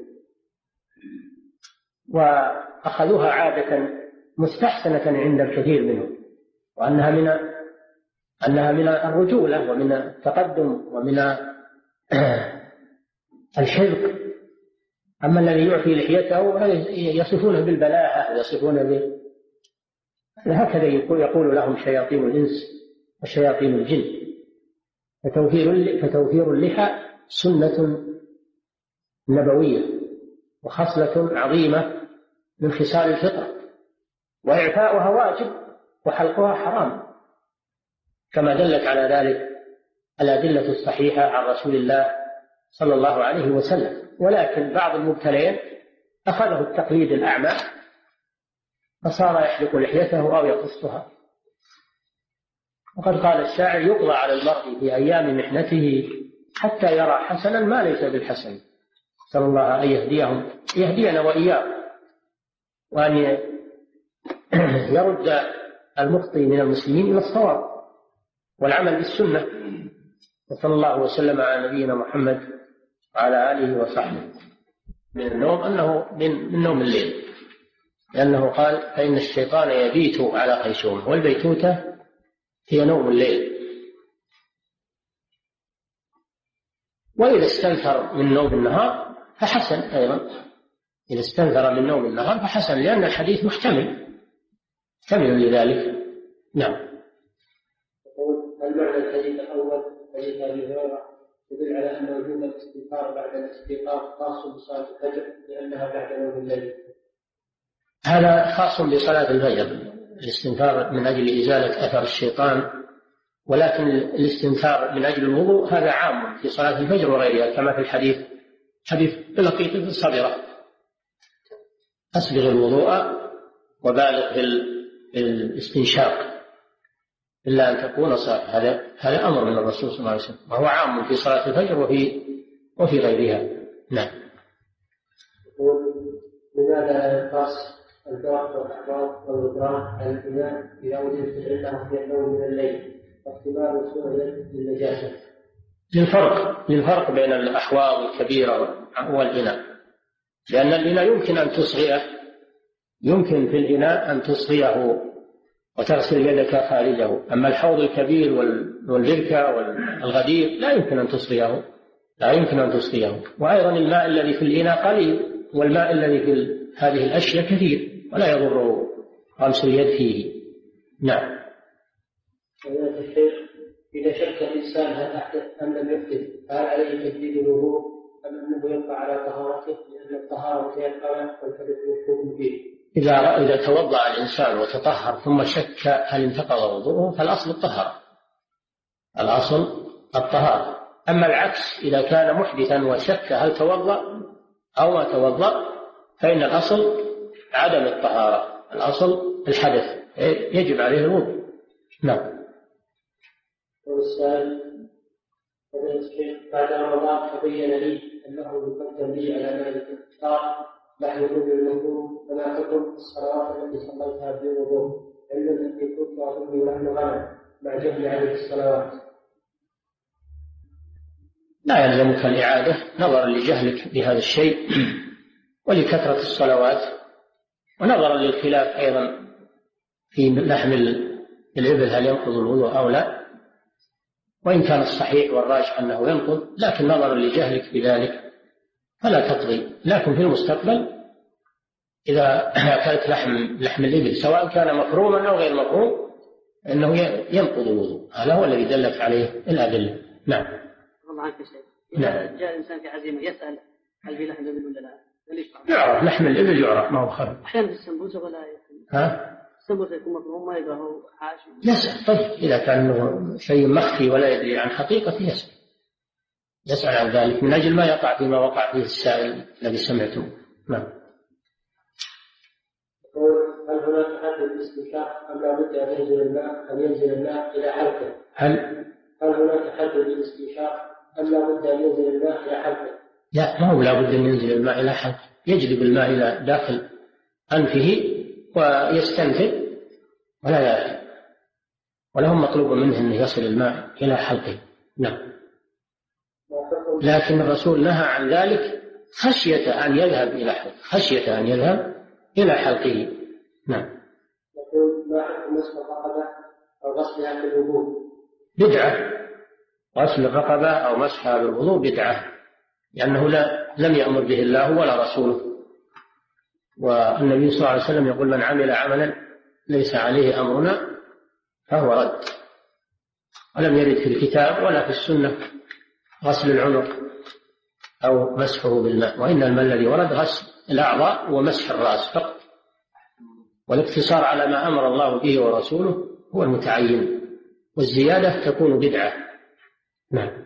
S2: وأخذوها عادة مستحسنة عند الكثير منهم، وأنها من أنها من الرجولة ومن التقدم ومن الحذق. أما الذي يعفي لحيته يصفونه بالبلاهة ويصفونه ب هكذا يقول لهم شياطين الإنس وشياطين الجن. فتوفير فتوفير اللحى سنة نبوية وخصلة عظيمة من خصال الفطرة، وإعفاؤها واجب وحلقها حرام، كما دلت على ذلك الأدلة الصحيحة عن رسول الله صلى الله عليه وسلم. ولكن بعض المبتلين أخذه التقليد الأعمى فصار يحلق لحيته أو يقصها. وقد قال الشاعر: يقضى على المرء في أيام محنته حتى يرى حسنا ما ليس بالحسن. صلى الله أن يهديهم يهدينا وإياهم، وأن يرد المخطئ من المسلمين إلى الصواب والعمل بالسنة. وصلى الله وسلم على نبينا محمد وعلى آله وصحبه. من النوم أنه من, من نوم الليل، لأنه قال: فإن الشيطان يبيت على خيشومه، والبيتوتة هي نوم الليل. وإذا استنثر من نوم النهار فحسن أيضا، إذا استنثر من نوم النهار فحسن، لأن الحديث محتمل محتمل لذلك. نعم.
S4: المعنى الحديث الأول حديث أبي هريرة يدل على أن وجوب الاستغفار بعد الاستيقاظ خاص بصلاة الفجر لأنها بعد نوم الليل.
S2: هذا خاص بصلاة الفجر، الاستنثار من أجل إزالة أثر الشيطان، ولكن الاستنثار من أجل الوضوء هذا عام في صلاة الفجر وغيرها، كما في الحديث حديث لقيط بن صبرة: أسبغ الوضوء وبالغ في الاستنشاق إلا أن تكون صائم. هذا هذا أمر من الرسول صلى الله عليه وسلم، وهو عام في صلاة الفجر وفي وفي غيرها. نعم.
S4: لماذا لا يقاس الفرق والأحباط والغدران على الإناء إذا وجدت العلة في النوم من الليل واحتمال سوء للنجاسة؟
S2: للفرق للفرق بين الأحواض الكبيرة والإناء، لأن الإناء يمكن أن تصغيه، يمكن في الإناء أن تصغيه
S5: وتغسل يدك خارجه. أما الحوض الكبير والبركة والغدير لا يمكن أن تصغيه لا يمكن أن تصغيه. وأيضا الماء الذي في الإناء قليل، والماء الذي في هذه الأشياء كثير، ولا يضر غمس اليد فيه. نعم.
S4: إذا شك الإنسان هل أحدث أم لم يحدث هل عليه تجديد الوضوء أم أنه يبقى على طهارته، لأن الطهارة هي القلق والحدث والحكم فيه؟
S5: إذا إذا توضأ الإنسان وتطهر ثم شك هل انتقض وضوءه فالأصل الطهارة، الأصل الطهارة. أما العكس، إذا كان محدثا وشك هل توضأ أو ما توضأ فإن الأصل عدم الطهارة، الأصل الحدث، يجب عليه الوضوء. نعم.
S4: والسائل بعد رمضان تبين لي أنه يقدم لي على مالك الإفطار بعد وجود الموضوع، فما حكم الصلوات التي صليتها بالوضوء علما أني كنت أظن نحن غنم مع جهل عدد الصلوات؟
S5: لا يلزمك الإعادة نظرا لجهلك بهذا الشيء ولكثرة الصلوات، ونظرا للخلاف أيضا في لحم الإبل هل ينقض الوضوء أو لا، وإن كان الصحيح والراجح أنه ينقض، لكن نظرا لجهلك بذلك فلا تقضي. لكن في المستقبل إذا أكلت لحم لحم الإبل سواء كان مفروما أو غير مفروم أنه ينقض الوضوء، هذا هو الذي دلت عليه الأدلة. نعم.
S3: الله عنك شيء. نعم. جاء الإنسان في عزيمة يسأل هل في لحم الإبل ولا لا؟
S5: يعرف لحم الإبل، يعرف ما هو خبر.
S3: أحيانا في السمبوسة ولا يكون.
S5: ها؟
S3: السمبوسة يكون مفروم ما يبقى هو حاشي.
S5: يسأل. طيب إذا كان شيء مخفي ولا يدري عن حقيقته يسأل. يسأل عن ذلك من أجل ما يقع فيما وقع فيه السائل الذي سمعته. نعم.
S4: هل هناك حد للاستنشاق أم لا بد أن ينزل الماء أن ينزل الماء إلى حلقه؟
S5: هل
S4: هل هناك حد للاستنشاق أم لا بد أن ينزل الماء إلى حلقه؟
S5: لا، ما هو لا بد أن ينزل الماء إلى حلقه، يجلب الماء إلى داخل أنفه ويستنفذ ولا يأتي، ولهم مطلوب منه أن يصل الماء إلى حلقه. نعم. لكن الرسول نهى عن ذلك خشية أن يذهب إلى حلقه، خشية أن يذهب إلى حلقه. نعم.
S4: يقول ما حكم مسح الرقبة أو غسلها بالوضوء؟
S5: بدعة. غسل الرقبة أو مسحها بالوضوء بدعة، لأنه لا لم يأمر به الله ولا رسوله. والنبي صلى الله عليه وسلم يقول من عمل عملا ليس عليه أمرنا فهو رد. ولم يرد في الكتاب ولا في السنة غسل العنق أو مسحه بالماء، وإن الماء الذي ورد غسل الأعضاء ومسح الرأس فقط، والاقتصار على ما أمر الله به ورسوله هو المتعين، والزيادة تكون بدعة. نعم.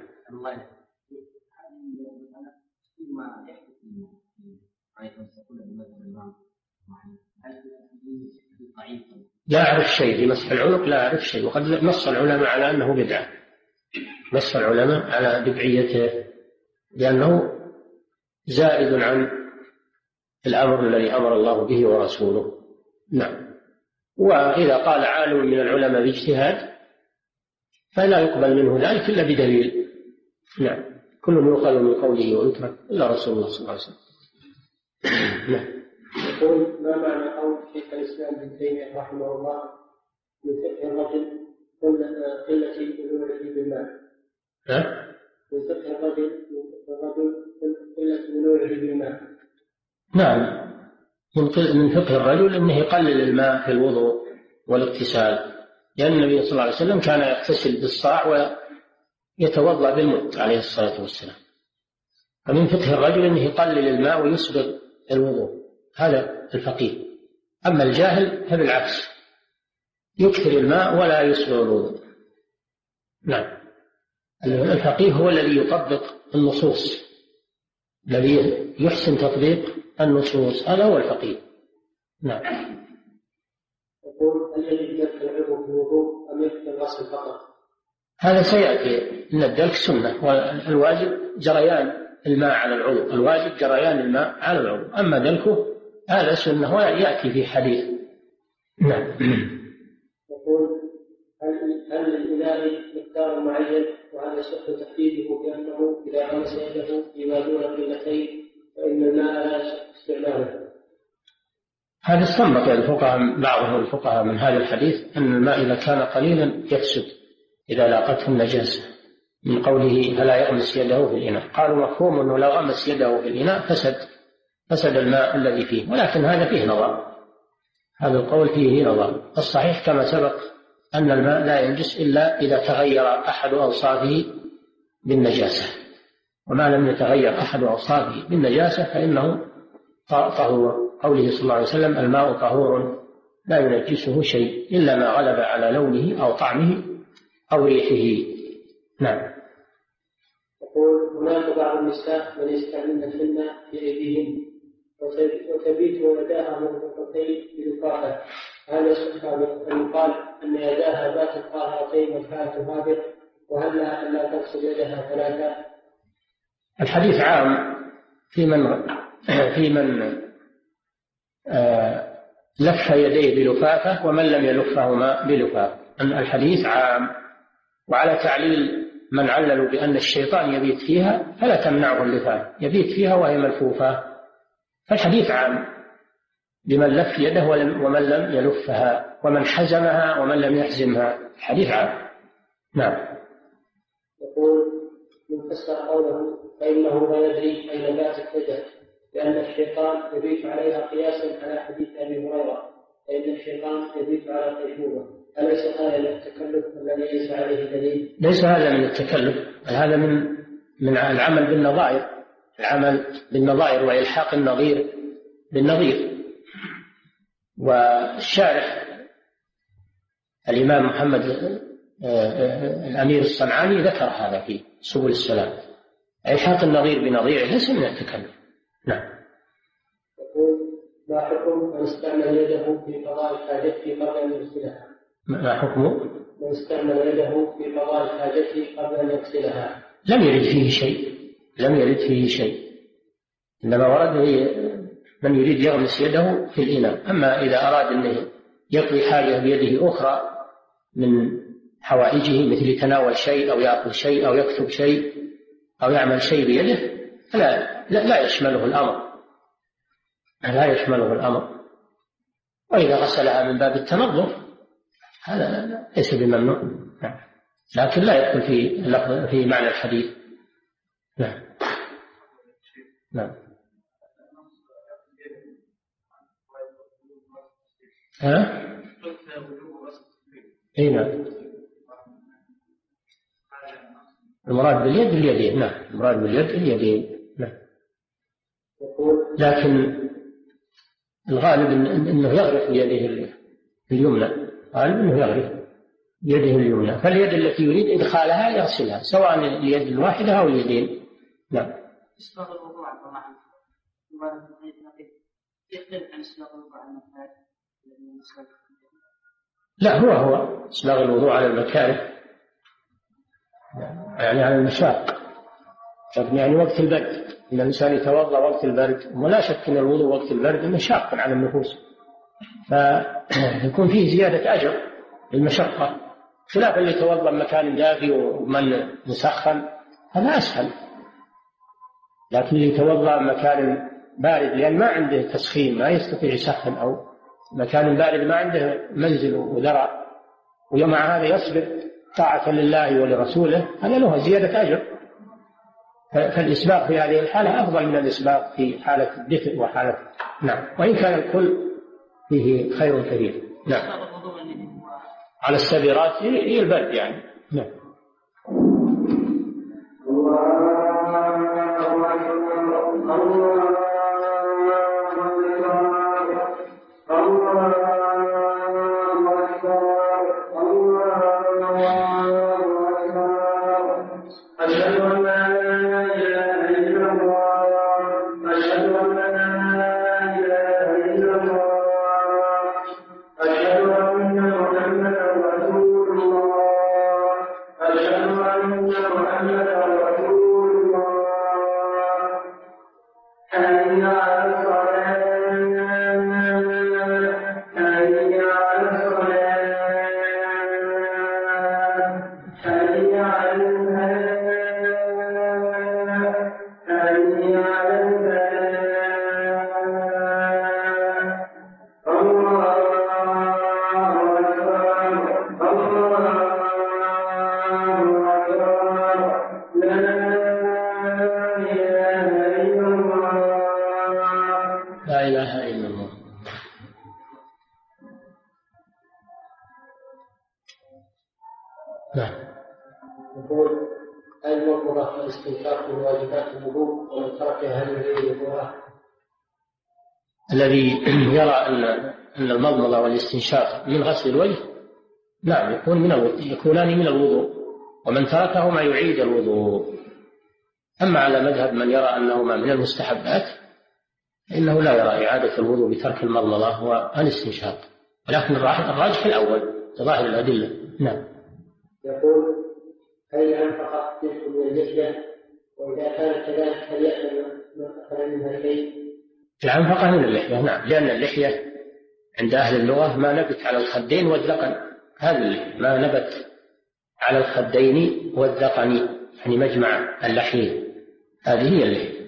S5: لا أعرف شيء في مسح العنق، لا أعرف شيء، وقد نص العلماء على أنه بدعة، نص العلماء على بدعيته لأنه زائد عن الأمر الذي أمر الله به ورسوله. نعم. وإذا قال عالم من العلماء باجتهاد فلا يقبل منه ذلك إلا بدليل. نعم. كل يؤخذ من قوله ويترك إلا رسول الله صلى الله عليه وسلم. نعم.
S4: يقول ما معنى قول شيخ الإسلام ابن تيمية رحمه الله من فقه الرجل قلة بلوغه بالماء؟
S5: ها؟
S4: من فقه الرجل من فقه الرجل قلة بلوغه بالماء.
S5: نعم. من فقه الرجل أنه يقلل الماء في الوضوء والاغتسال، لأن النبي صلى الله عليه وسلم كان يغتسل بالصاع ويتوضأ بالمد عليه الصلاة والسلام. فمن فقه الرجل أنه يقلل الماء ويسبغ الوضوء، هذا الفقيه. أما الجاهل فبالعكس يكثر الماء ولا يسبغ الوضوء. نعم. الفقيه هو الذي يطبق النصوص، الذي يحسن تطبيق النصوص، هذا هو الفقيه. نعم.
S4: يقول هل يجب دلك العضو في الوضوء أم يكفي الغسل فقط؟
S5: هذا سيأتي، إن الدلك سنة، والواجب جريان الماء على العضو، الواجب جريان الماء على العضو، أما دلكه هذا سنة ويأتي في حديث. نعم.
S4: يقول هل هل للإناء مقدار معين وهذا يصح تحديده بأنه إذا غمس يده فيما دون قلتين فإن الماء لا يصح استعماله؟
S5: هذا استنبط الفقهاء بعضهم الفقهاء من هذا الحديث أن الماء إذا كان قليلا يفسد إذا لاقته النجاسة، من قوله فلا يغمس يده في الإناء. قالوا مفهوم أنه لو غمس يده في الإناء فسد فسد الماء الذي فيه، ولكن هذا فيه نظر، هذا القول فيه نظر. الصحيح كما سبق أن الماء لا ينجس إلا إذا تغير أحد أوصافه بالنجاسة، وما لم يتغير أحد أوصافه بالنجاسة فإنه طهور. قوله صلى الله عليه وسلم الماء طهور لا ينجسه شيء إلا ما غلب على لونه أو طعمه أو ريحه. نعم.
S4: يقول هناك بعض النساء من يستعملن الحنة في أيديهن وتبيت يداها مربوطتين بلفافة، هل يصح أن يقال أن يداها باتت طاهرتين والحالة هذه، وهل لها ألا تغسل يدها ثلاثة؟
S5: الحديث عام في من في من آه لف يديه بلفافة ومن لم يلفهما بلفافة. الحديث عام، وعلى تعليل من عللوا بأن الشيطان يبيت فيها فلا تمنعه اللفافة، يبيت فيها وهي ملفوفة، فالحديث عام لمن لف يده ومن لم يلفها ومن حزمها ومن لم يحزمها، الحديث عام. نعم.
S4: يقول من فسر قوله فإنه لا يدري أين باتت يده لأن الشيطان يبيت عليها قياسا على حديث أبي هريرة فإن الشيطان يبيت على قيشومه، أليس هذا من التكلف الذي ليس عليه دليل؟
S5: ليس هذا من التكلف، هذا من من العمل بالنظائر، العمل بالنظائر وإلحاق النظير بالنظير. والشارح الإمام محمد الأمير الصنعاني ذكر هذا في سبل السلام، إلحاق النظير بنظيره ليس من التكلف. نعم.
S4: يقول ما حكم من استعمل يده في قضاء حاجته قبل أن يغسلها؟
S5: ما حكمه؟
S4: من استعمل يده في قضاء حاجته قبل أن يغسلها.
S5: لم يرد فيه شيء، لم يرد فيه شيء، إنما ورد من يريد يغمس يده في الإناء. أما إذا أراد أنه يقضي حاجة بيده أخرى من حوائجه مثل تناول شيء أو يأكل شيء أو يكتب شيء أو يعمل شيء بيده فلا لا, لا يشمله الأمر، لا يشمله الأمر. وإذا غسلها من باب التنظف هذا ليس بممنوع، لكن لا يدخل في في معنى الحديث. نعم. نعم. ها؟ اي نعم. المراد باليد اليدين. نعم، المراد باليد اليدين. نعم. لكن الغالب انه يغرف بيده اليمنى، غالب انه يغرف بيده اليمنى، فاليد التي يريد ادخالها يغسلها سواء اليد الواحده او اليدين. نعم.
S3: اسباغ الوضوء عن طبعا يختلف عن اسباغ الوضوء عن المكاره.
S5: لا، هو هو اسباغ الوضوء على المكاره، يعني على المشاق، يعني وقت البرد إن الإنسان يتوضأ وقت البرد، ولا شك أن الوضوء وقت البرد مشاق على النفوس، فيكون فيه زيادة أجر للمشقة، خلاف اللي يتوضأ مكان دافي ومن مسخن هذا أسهل. لكن اللي يتوضأ مكان بارد لأن ما عنده تسخين ما يستطيع يسخن، أو مكان بارد ما عنده منزل وذرع، ومع هذا يصبر طاعة لله ولرسوله، هذا له زيادة أجر. فالإسباغ في هذه الحالة أفضل من الإسباغ في حالة الدفء وحالة. نعم، وإن كان الكل فيه خير كثير. نعم. على السبيرات هي البرد يعني. نعم.
S4: المضمضة والاستنشاق من واجبات الوضوء ومن تركها هل يعيد وضوءه؟
S5: الذي يرى أن أن المضمضة والاستنشاق من غسل الوجه نعم يكون من الوضوء، يكونان من الوضوء، ومن تركهما يعيد الوضوء. أما على مذهب من يرى أنهما من المستحبات فإنه لا يرى إعادة الوضوء بترك المضمضة والاستنشاق، ولكن الراجح الأول ظاهر الأدلة. نعم.
S4: يقول هل أنفق جزء من اللحية؟ وإذا كان كذلك هل يأكل من أكل منها شيء؟
S5: العنفقة من اللحية نعم، لأن اللحية عند أهل اللغة ما نبت على الخدين والذقن، هذا اللحية ما نبت على الخدين والذقن يعني مجمع اللحيين، هذه هي اللحية.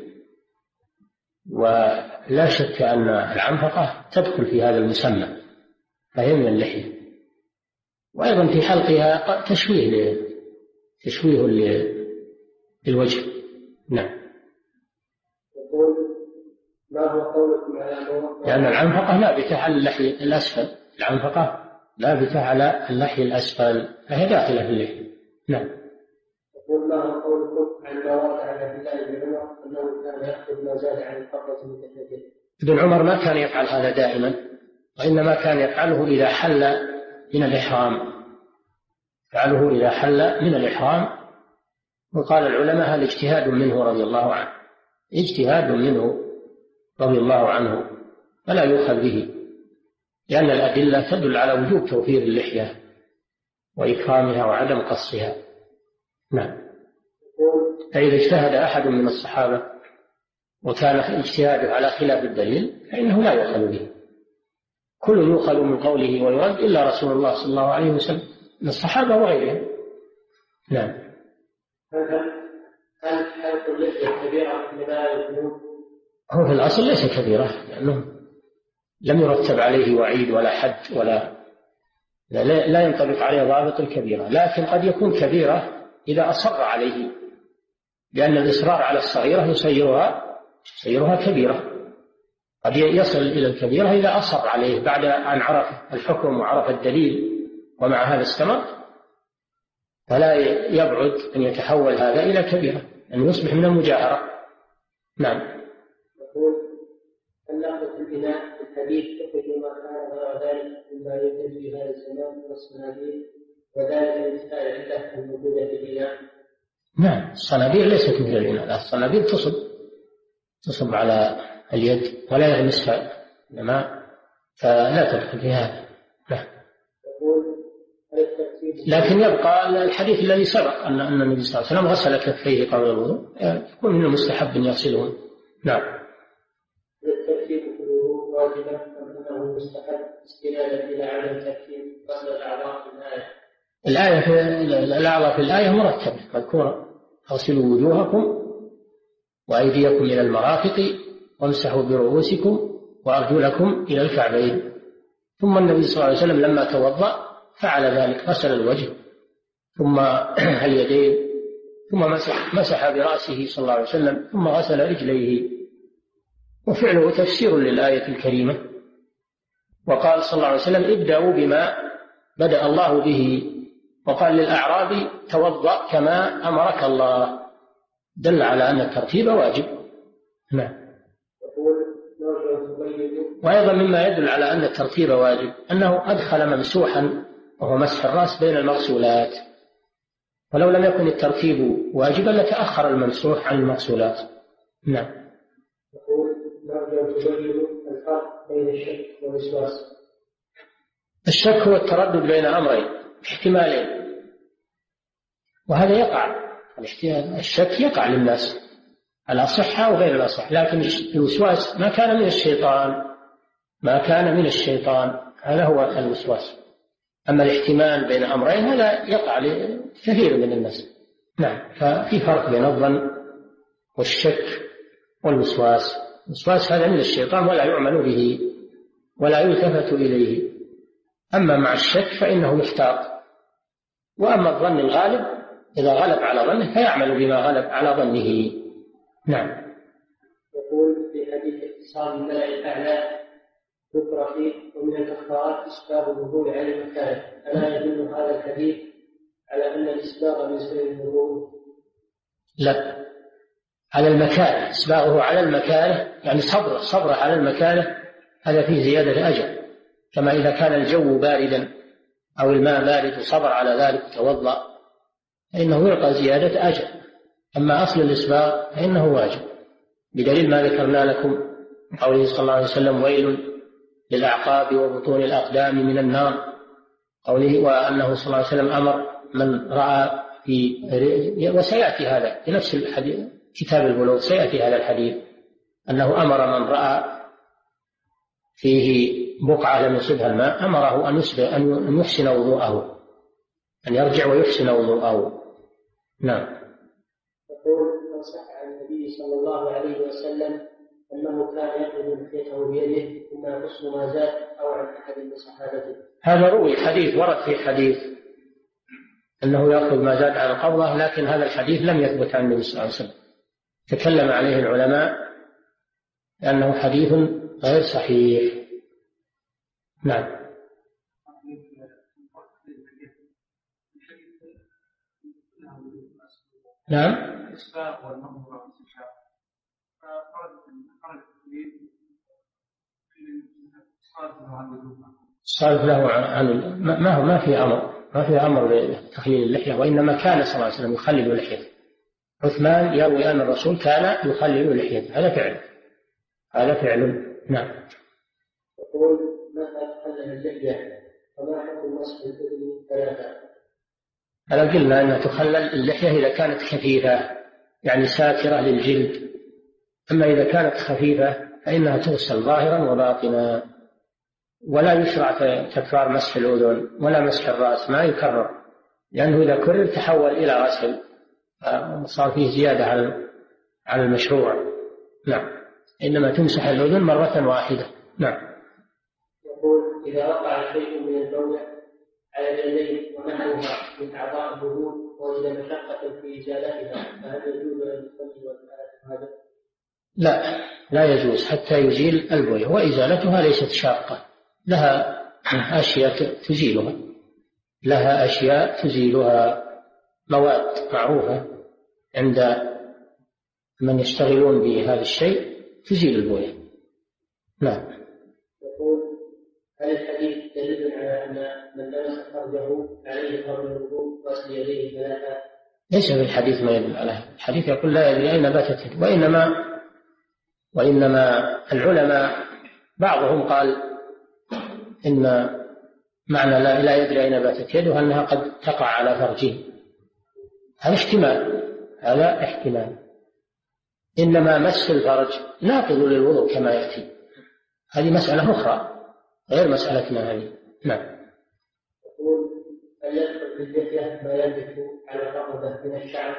S5: ولا شك أن العنفقة تدخل في هذا المسمى فهي من اللحية. وأيضا في حلقها تشويه تشويه للوجه. نعم.
S4: يقول ما هو قولكم على
S5: لأن العنفقة نابتة على اللحي الأسفل، العنفقة نابتة على اللحي الأسفل فهي داخلة في اللحية. نعم.
S4: يقول ما هو قولكم عن ما ورد عن عبد الله بن عمر أنه كان يأخذ ما زاد عن القبضة المتكلم؟
S5: ابن عمر ما كان يفعل هذا دائما، وإنما كان يفعله إذا حل من الإحرام، فعله إذا حل من الإحرام. وقال العلماء هذا اجتهاد منه رضي الله عنه، اجتهاد منه رضي الله عنه فلا يؤخذ به، لأن الأدلة تدل على وجوب توفير اللحية وإكرامها وعدم قصها. نعم. فإذا اجتهد أحد من الصحابة وكان اجتهاده على خلاف الدليل فإنه لا يؤخذ به، كل يؤخذ من قوله ويرد إلا رسول الله صلى الله عليه وسلم من الصحابة وغيرهم. نعم.
S4: هل حلق اللحية كبيرة لما يؤمنون؟
S5: هو في الأصل ليس كبيرة، لأنه لم يرتب عليه وعيد ولا حد ولا لا, لا ينطبق عليه ضابط الكبيرة، لكن قد يكون كبيرة إذا أصر عليه، لأن الإصرار على الصغيرة يصيرها يصيرها كبيرة. قد يصل إلى الكبيرة إذا أصر عليه بعد أن عرف الحكم وعرف الدليل ومع هذا استمر، فلا يبعد أن يتحول هذا إلى كبيرة، أن يصبح من المجاهرة. نعم.
S4: يقول اللحظة البناء الحديث تخرج ما كان غير ذلك مما يوجد في هذا الزمان من الصناديق وذلك لانتفاع العلة الموجودة في البناء.
S5: نعم. الصناديق ليست مثل البناء، الصناديق تصب تصب على اليد ولا يلمسها الماء، فلا تدخل في هذا. لا. لكن يبقى الحديث الذي سبق أن أن النبي صلى الله عليه وسلم غسل كفيه قبل الوضوء، يكون منه مستحب أن يغسلهم. نعم.
S4: الترتيب في الوضوء واجبا أم أنه مستحب استنادا إلى عدم ترتيب غسل الأعضاء في الآية؟
S5: الآية في الأعضاء في الآية مرتبة مذكورة: اغسلوا وجوهكم وأيديكم إلى المرافق وامسحوا برؤوسكم وأرجلكم إلى الكعبين. ثم النبي صلى الله عليه وسلم لما توضأ فعل ذلك، غسل الوجه ثم اليدين ثم مسح, مسح برأسه صلى الله عليه وسلم ثم غسل رجليه، وفعله تفسير للآية الكريمة. وقال صلى الله عليه وسلم: ابدأوا بما بدأ الله به، وقال للأعرابي: توضأ كما أمرك الله، دل على أن الترتيب واجب. نعم. وأيضا مما يدل على أن الترتيب واجب أنه أدخل ممسوحا وهو مسح الرأس بين المغسولات، ولو لم يكن الترتيب واجبا لتأخر الممسوح عن المغسولات. نعم.
S4: يقول نرجو تبين الفرق بين الشك والوسواس.
S5: الشك هو التردد بين أمرين احتمالين، وهذا يقع الشك يقع للناس على الصحة وغير الأصح، لكن الوسواس ما كان من الشيطان ما كان من الشيطان هذا هو الوسواس. أما الاحتمال بين أمرين هذا يقع لكثير من الناس. نعم. ففي فرق بين الظن والشك والوسواس. الوسواس هذا من الشيطان ولا يعمل به ولا يلتفت إليه. أما مع الشك فإنه يحتاط. وأما الظن الغالب إذا غلب على ظنه فيعمل بما غلب على ظنه. نعم.
S4: يقول في حديث اتصال الملأ الأعلى ذكر فيه ومن الكفارات إسباغ الوضوء على المكان، ألا يدل هذا الحديث على أن الإسباغ من سنن الوضوء؟
S5: لا، على المكاره، إسباغه على المكاره يعني صبره صبره على المكاره، هذا فيه زيادة أجر. كما إذا كان الجو باردا أو الماء بارد وصبر على ذلك توضأ فإنه يعطى زيادة أجر. أما أصل الإسباغ فإنه واجب، بدليل ما ذكرنا لكم قوله صلى الله عليه وسلم: ويل للأعقاب وبطون الأقدام من النار، قوله وأنه صلى الله عليه وسلم أمر من رأى في، وسيأتي هذا في نفس الحديث كتاب البلوغ، سيأتي هذا الحديث أنه أمر من رأى فيه بقعة لم يصبها الماء أمره أن أن يحسن وضوءه، أن يرجع ويحسن وضوءه. نعم.
S4: يقول: صح عن النبي صلى الله عليه وسلم أنه كان يأخذ لحيته بيده إما حسن ما زاد أو عن أحد من صحابته.
S5: هذا روي حديث، ورد في حديث أنه يأخذ ما زاد عن القبضة، لكن هذا الحديث لم يثبت عن النبي صلى الله عليه وسلم، تكلم عليه العلماء لأنه حديث غير صحيح. نعم. نعم. صارف له عن ما هو ما في أمر ما في أمر بتخليل اللحية، وإنما كان صلى الله عليه وسلم يخلل لحيته. عثمان يروي أن الرسول كان يخلل لحيته، هذا فعل هذا فعل. نعم.
S4: يقول: متى تخلل اللحية وما حكم مسح الأذن ثلاثة؟
S5: أنا قلنا أنها تخلل اللحية إذا كانت خفيفة يعني ساترة للجلد، أما إذا كانت خفيفة فإنها تغسل ظاهرا وباطنا، ولا يشرع تكرار مسح الأذن ولا مسح الرأس، ما يكرر، لأنه إذا كرر تحول إلى غسل صار فيه زيادة على على المشروع. نعم. إنما تمسح الأذن مرة واحدة. نعم.
S4: يقول: إذا وقع شيء من البول على اليدين ونحوها من أعضاء الوضوء ووجد مشقة في إزالتها فهل يجوز أن يصلي ويفعل هذا؟
S5: لا، لا يجوز حتى يزيل البوية، وإزالتها ليست شاقة، لها أشياء تزيلها لها أشياء تزيلها مواد معروفة عند من يشتغلون بهذا الشيء تزيل البوية. نعم.
S4: يقول: هل الحديث دليل على أن من لمس فرجه عليه قبل الوضوء غسل يديه ثلاثة؟
S5: ليس في الحديث ما يدل عليه، الحديث يقول لا يدري أين باتت يده، وإنما وإنما العلماء بعضهم قال إن معنى لا, لا يدري أين باتت يده أنها قد تقع على فرجه، هذا احتمال هذا احتمال إنما مس الفرج ناقض للوضوء كما يأتي، هذه مسألة أخرى غير مسألتنا هذه. نعم.
S4: يقول: هل يدخل في اللحية ما ينبت على الرقبة من الشعر؟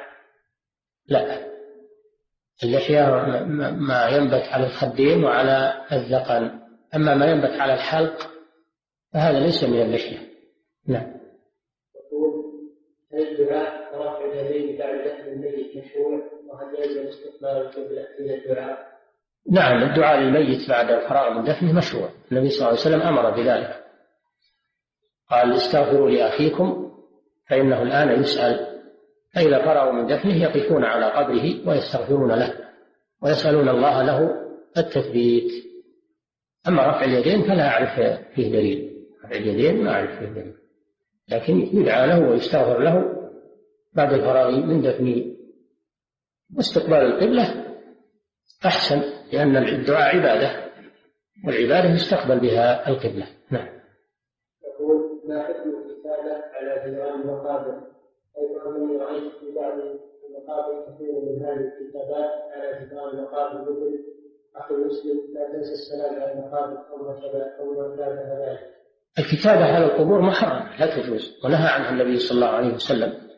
S5: لا، اللحية ما ينبت على الخدين وعلى الذقن، أما ما ينبت على الحلق فهذا ليس من اللحية. نعم.
S4: يقول: هل الدعاء ورفع اليدين بعد دفن الميت مشروع، وهل يلزم استقبال القبلة إلى الدعاء؟
S5: نعم، الدعاء للميت بعد الفراغ من دفنه مشروع، النبي صلى الله عليه وسلم أمر بذلك، قال: استغفروا لأخيكم فإنه الآن يسأل، فإذا فرغوا من دفنه يقفون على قبره ويستغفرون له ويسألون الله له التثبيت. أما رفع اليدين فلا أعرف فيه دليل، رفع اليدين ما أعرف فيه دليل، لكن يدعى له ويستغفر له بعد الفراغ من دفنه. واستقبال القبلة أحسن، لأن الدعاء عبادة، والعبادة يستقبل بها القبلة. نعم.
S4: يقول: ما حكم الكتابة على جدران المقابر؟ حيث أنني رأيت في بعض المقابر كثير من هذه الكتابات على جدران المقابر مثل: أخي المسلم لا تنسى السلام على المقابر أو ما شابه أو ما شابه ذلك.
S5: الكتابة على القبور محرم لا تجوز، ونهى عنها النبي صلى الله عليه وسلم،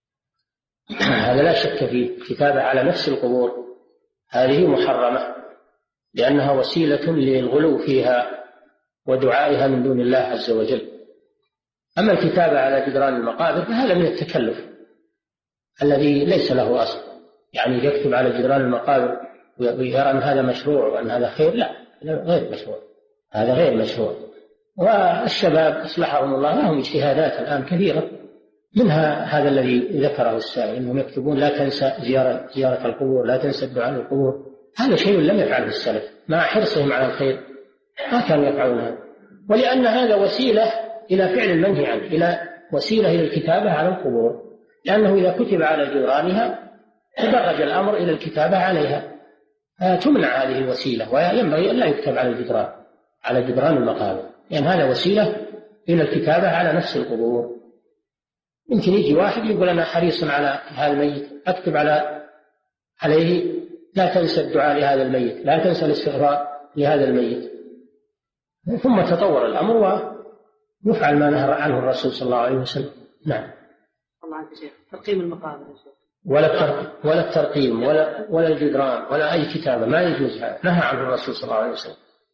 S5: هذا لا شك فيه. الكتابة على نفس القبور هذه محرمة، لأنها وسيلة للغلو فيها ودعائها من دون الله عز وجل. أما الكتابة على جدران المقابر فهذا من التكلف الذي ليس له أصل، يعني يكتب على جدران المقابر ويرى أن هذا مشروع وأن هذا خير، لا، غير مشروع، هذا غير مشروع. والشباب أصلحهم الله لهم اجتهادات الآن كثيرة منها هذا الذي ذكره السائل أنهم يكتبون لا تنسى زيارة, زيارة القبور، لا تنسى الدعاء للقبور. هذا شيء لم يفعله السلف مع حرصهم على الخير، ما كانوا يفعلون هذا، ولأن هذا وسيلة إلى فعل المنهي عنه، إلى وسيلة إلى الكتابة على القبور، لأنه إذا كتب على جدرانها تدرج الأمر إلى الكتابة عليها، تمنع هذه الوسيلة، وينبغي أن لا يكتب على الجدران على جدران المقابر، لأن يعني هذا وسيلة إلى الكتابة على نفس القبور. يمكن يجي واحد يقول أنا حريص على هذا الميت، أكتب على عليه لا تنسى الدعاء لهذا الميت، لا تنسى الاستغفار لهذا الميت، ثم تطور الأمر ويفعل ما نهى عنه الرسول صلى الله عليه وسلم. نعم.
S3: الله عنك شيخ، ترقيم المقابر يا شيخ،
S5: ولا ولا الترقيم ولا ولا الجدران ولا أي كتابة، ما يجوز هذا، نهى عنه الرسول صلى الله عليه وسلم.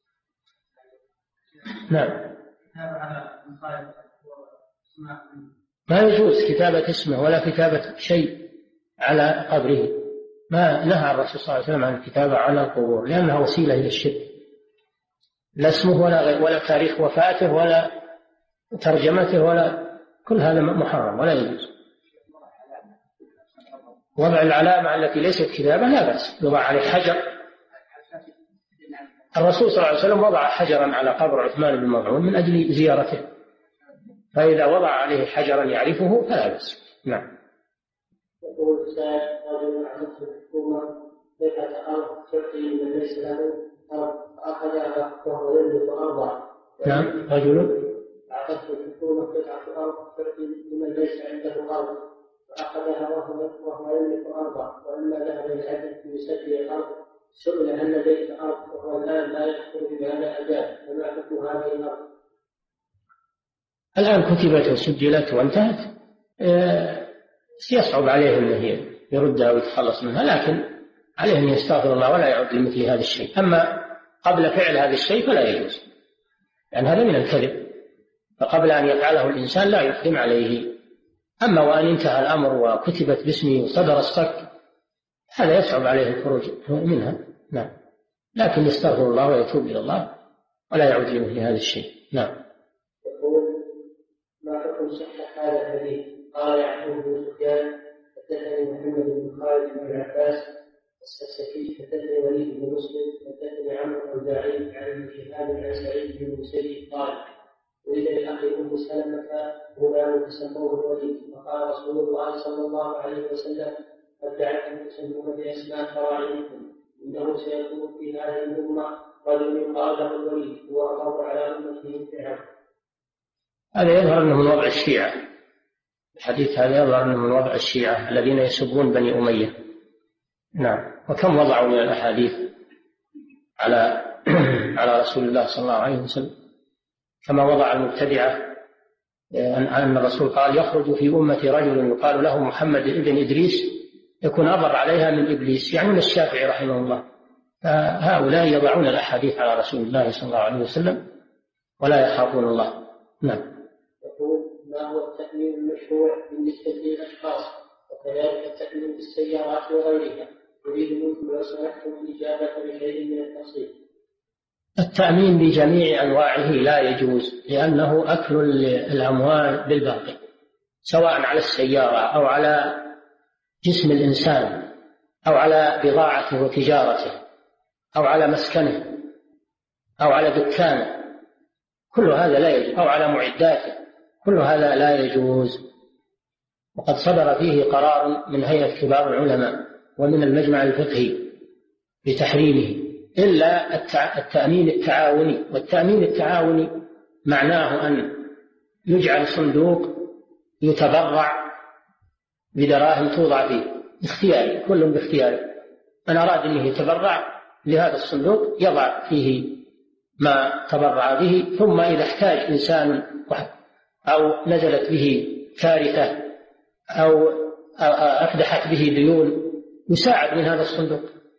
S5: نعم. ما يجوز كتابة اسمه ولا كتابة شيء على قبره، ما نهى الرسول صلى الله عليه وسلم عن الكتابة على القبور، لأنها وسيلة إلى الشرك، لا اسمه ولا ولا تاريخ وفاته ولا ترجمته ولا كل هذا محرم ولا يجوز. وضع العلامة التي ليست كتابة لا بأس، يضع عليه حجر. الرسول صلى الله عليه وسلم وضع حجرا على قبر عثمان بن مظعون من أجل زيارته، فإذا وضع عليه حجرا يعرفه فلا بأس. نعم.
S4: يقول السائل رجل أعطته الحكومة قطعة أرض تعطي من ليس له أرض فأخذها وهو يملك أرضا.
S5: نعم. رجل
S4: أعطته الحكومة قطعة أرض تعطي لمن ليس عنده أرض فأخذها وهو يملك أرضا، وإما ذهب للعدل في سد الأرض سئل هل لديك أرض وهو الآن لا يدخل بهذا أجال، فما حكم هذه الأرض؟
S5: الآن كتبت وسجلت وانتهت، يصعب عليه أنه يردها ويتخلص منها، لكن عليه أن يستغفر الله ولا يعود لمثل هذا الشيء. أما قبل فعل هذا الشيء فلا يجوز، لأن هذا من الكذب، فقبل أن يفعله الإنسان لا يقدم عليه. أما وأن انتهى الأمر وكتبت باسمه وصدر الصك هذا يصعب عليه الخروج منها. نعم. لكن يستغفر الله ويتوب إلى الله ولا يعود لمثل هذا الشيء. نعم.
S4: يقول ما حكم صحة هذا الحديث؟ قال يعقوب بن سفيان حدثني محمد بن خالد بن عباس السكسكي حدثني وليد بن مسلم حدثني عمرو الأوزاعي عن ابن شهاب عن سعيد بن المسيب قال ولد لأخي أم سلمة غلام تسموه الوليد، فقال رسول الله صلى الله عليه وسلم قد دعتم تسمون بأسماء فراعنكم، إنه سيكون في هذه الأمة رجل يقال له الوليد هو أقر على أمته فرعون.
S5: هذا يظهر أنه من وضع الشيعة، الحديث هذا يظهر أنه من وضع الشيعة الذين يسبون بني أمية. نعم. وكم وضعوا من الأحاديث على على رسول الله صلى الله عليه وسلم، كما وضع المبتدعة أن الرسول قال يخرج في أمة رجل يقال له محمد ابن إدريس يكون أبر عليها من إبليس، يعني من الشافعي رحمه الله. فهؤلاء يضعون الأحاديث على رسول الله صلى الله عليه وسلم ولا يخافون الله. نعم.
S4: يقول ما هو التأمين المشروع بالنسبة للأشخاص وكذلك التأمين بالسيارات وغيرها؟ يريد منكم لو سمحتم الإجابة بشيء من التفصيل.
S5: التأمين بجميع أنواعه لا يجوز، لأنه أكل الأموال بالباطل، سواء على السيارة أو على جسم الإنسان أو على بضاعته وتجارته أو على مسكنه أو على دكانه، كل هذا لا يجوز، أو على معداته، كل هذا لا يجوز. وقد صدر فيه قرار من هيئة كبار العلماء ومن المجمع الفقهي بتحريمه، إلا التأمين التعاوني. والتأمين التعاوني معناه أن يجعل صندوق يتبرع بدراهم توضع فيه باختياري، كل باختياري، من أراد أن يتبرع لهذا الصندوق يضع فيه ما تبرع به، ثم إذا احتاج إنسان أو نزلت به كارثة أو أفدحت به ديون يساعد من هذا الصندوق.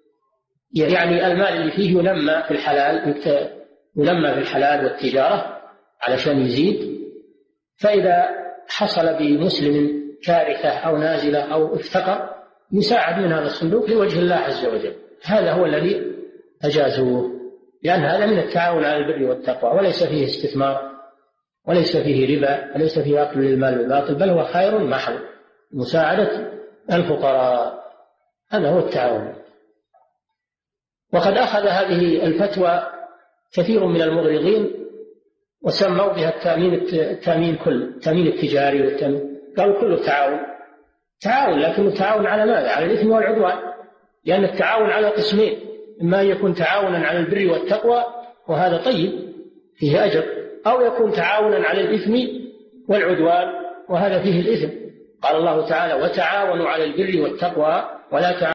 S5: يعني المال اللي فيه ينمى في الحلال، ينمى في الحلال والتجارة علشان يزيد، فإذا حصل بمسلم كارثة أو نازلة أو افتقر يساعد من هذا الصندوق لوجه الله عز وجل. هذا هو الذي أجازوه، لأن هذا من التعاون على البر والتقوى وليس فيه استثمار وليس فيه ربا وليس فيه أكل للمال بالباطل، بل هو خير محض، مساعدة الفقراء، هذا هو التعاون. وقد أخذ هذه الفتوى كثير من المغرضين وسموا بها التأمين التأمين كل التأمين التجاري والتأمين، قالوا كله تعاون تعاون، لكنه تعاون على ماذا؟ على الإثم والعدوان، لأن التعاون على قسمين، إما أن يكون تعاونا على البر والتقوى وهذا طيب فيه أجر، أو يكون تعاونا على الإثم والعدوان وهذا فيه الإثم. قال الله تعالى: وتعاونوا على البر والتقوى ولا تعاونوا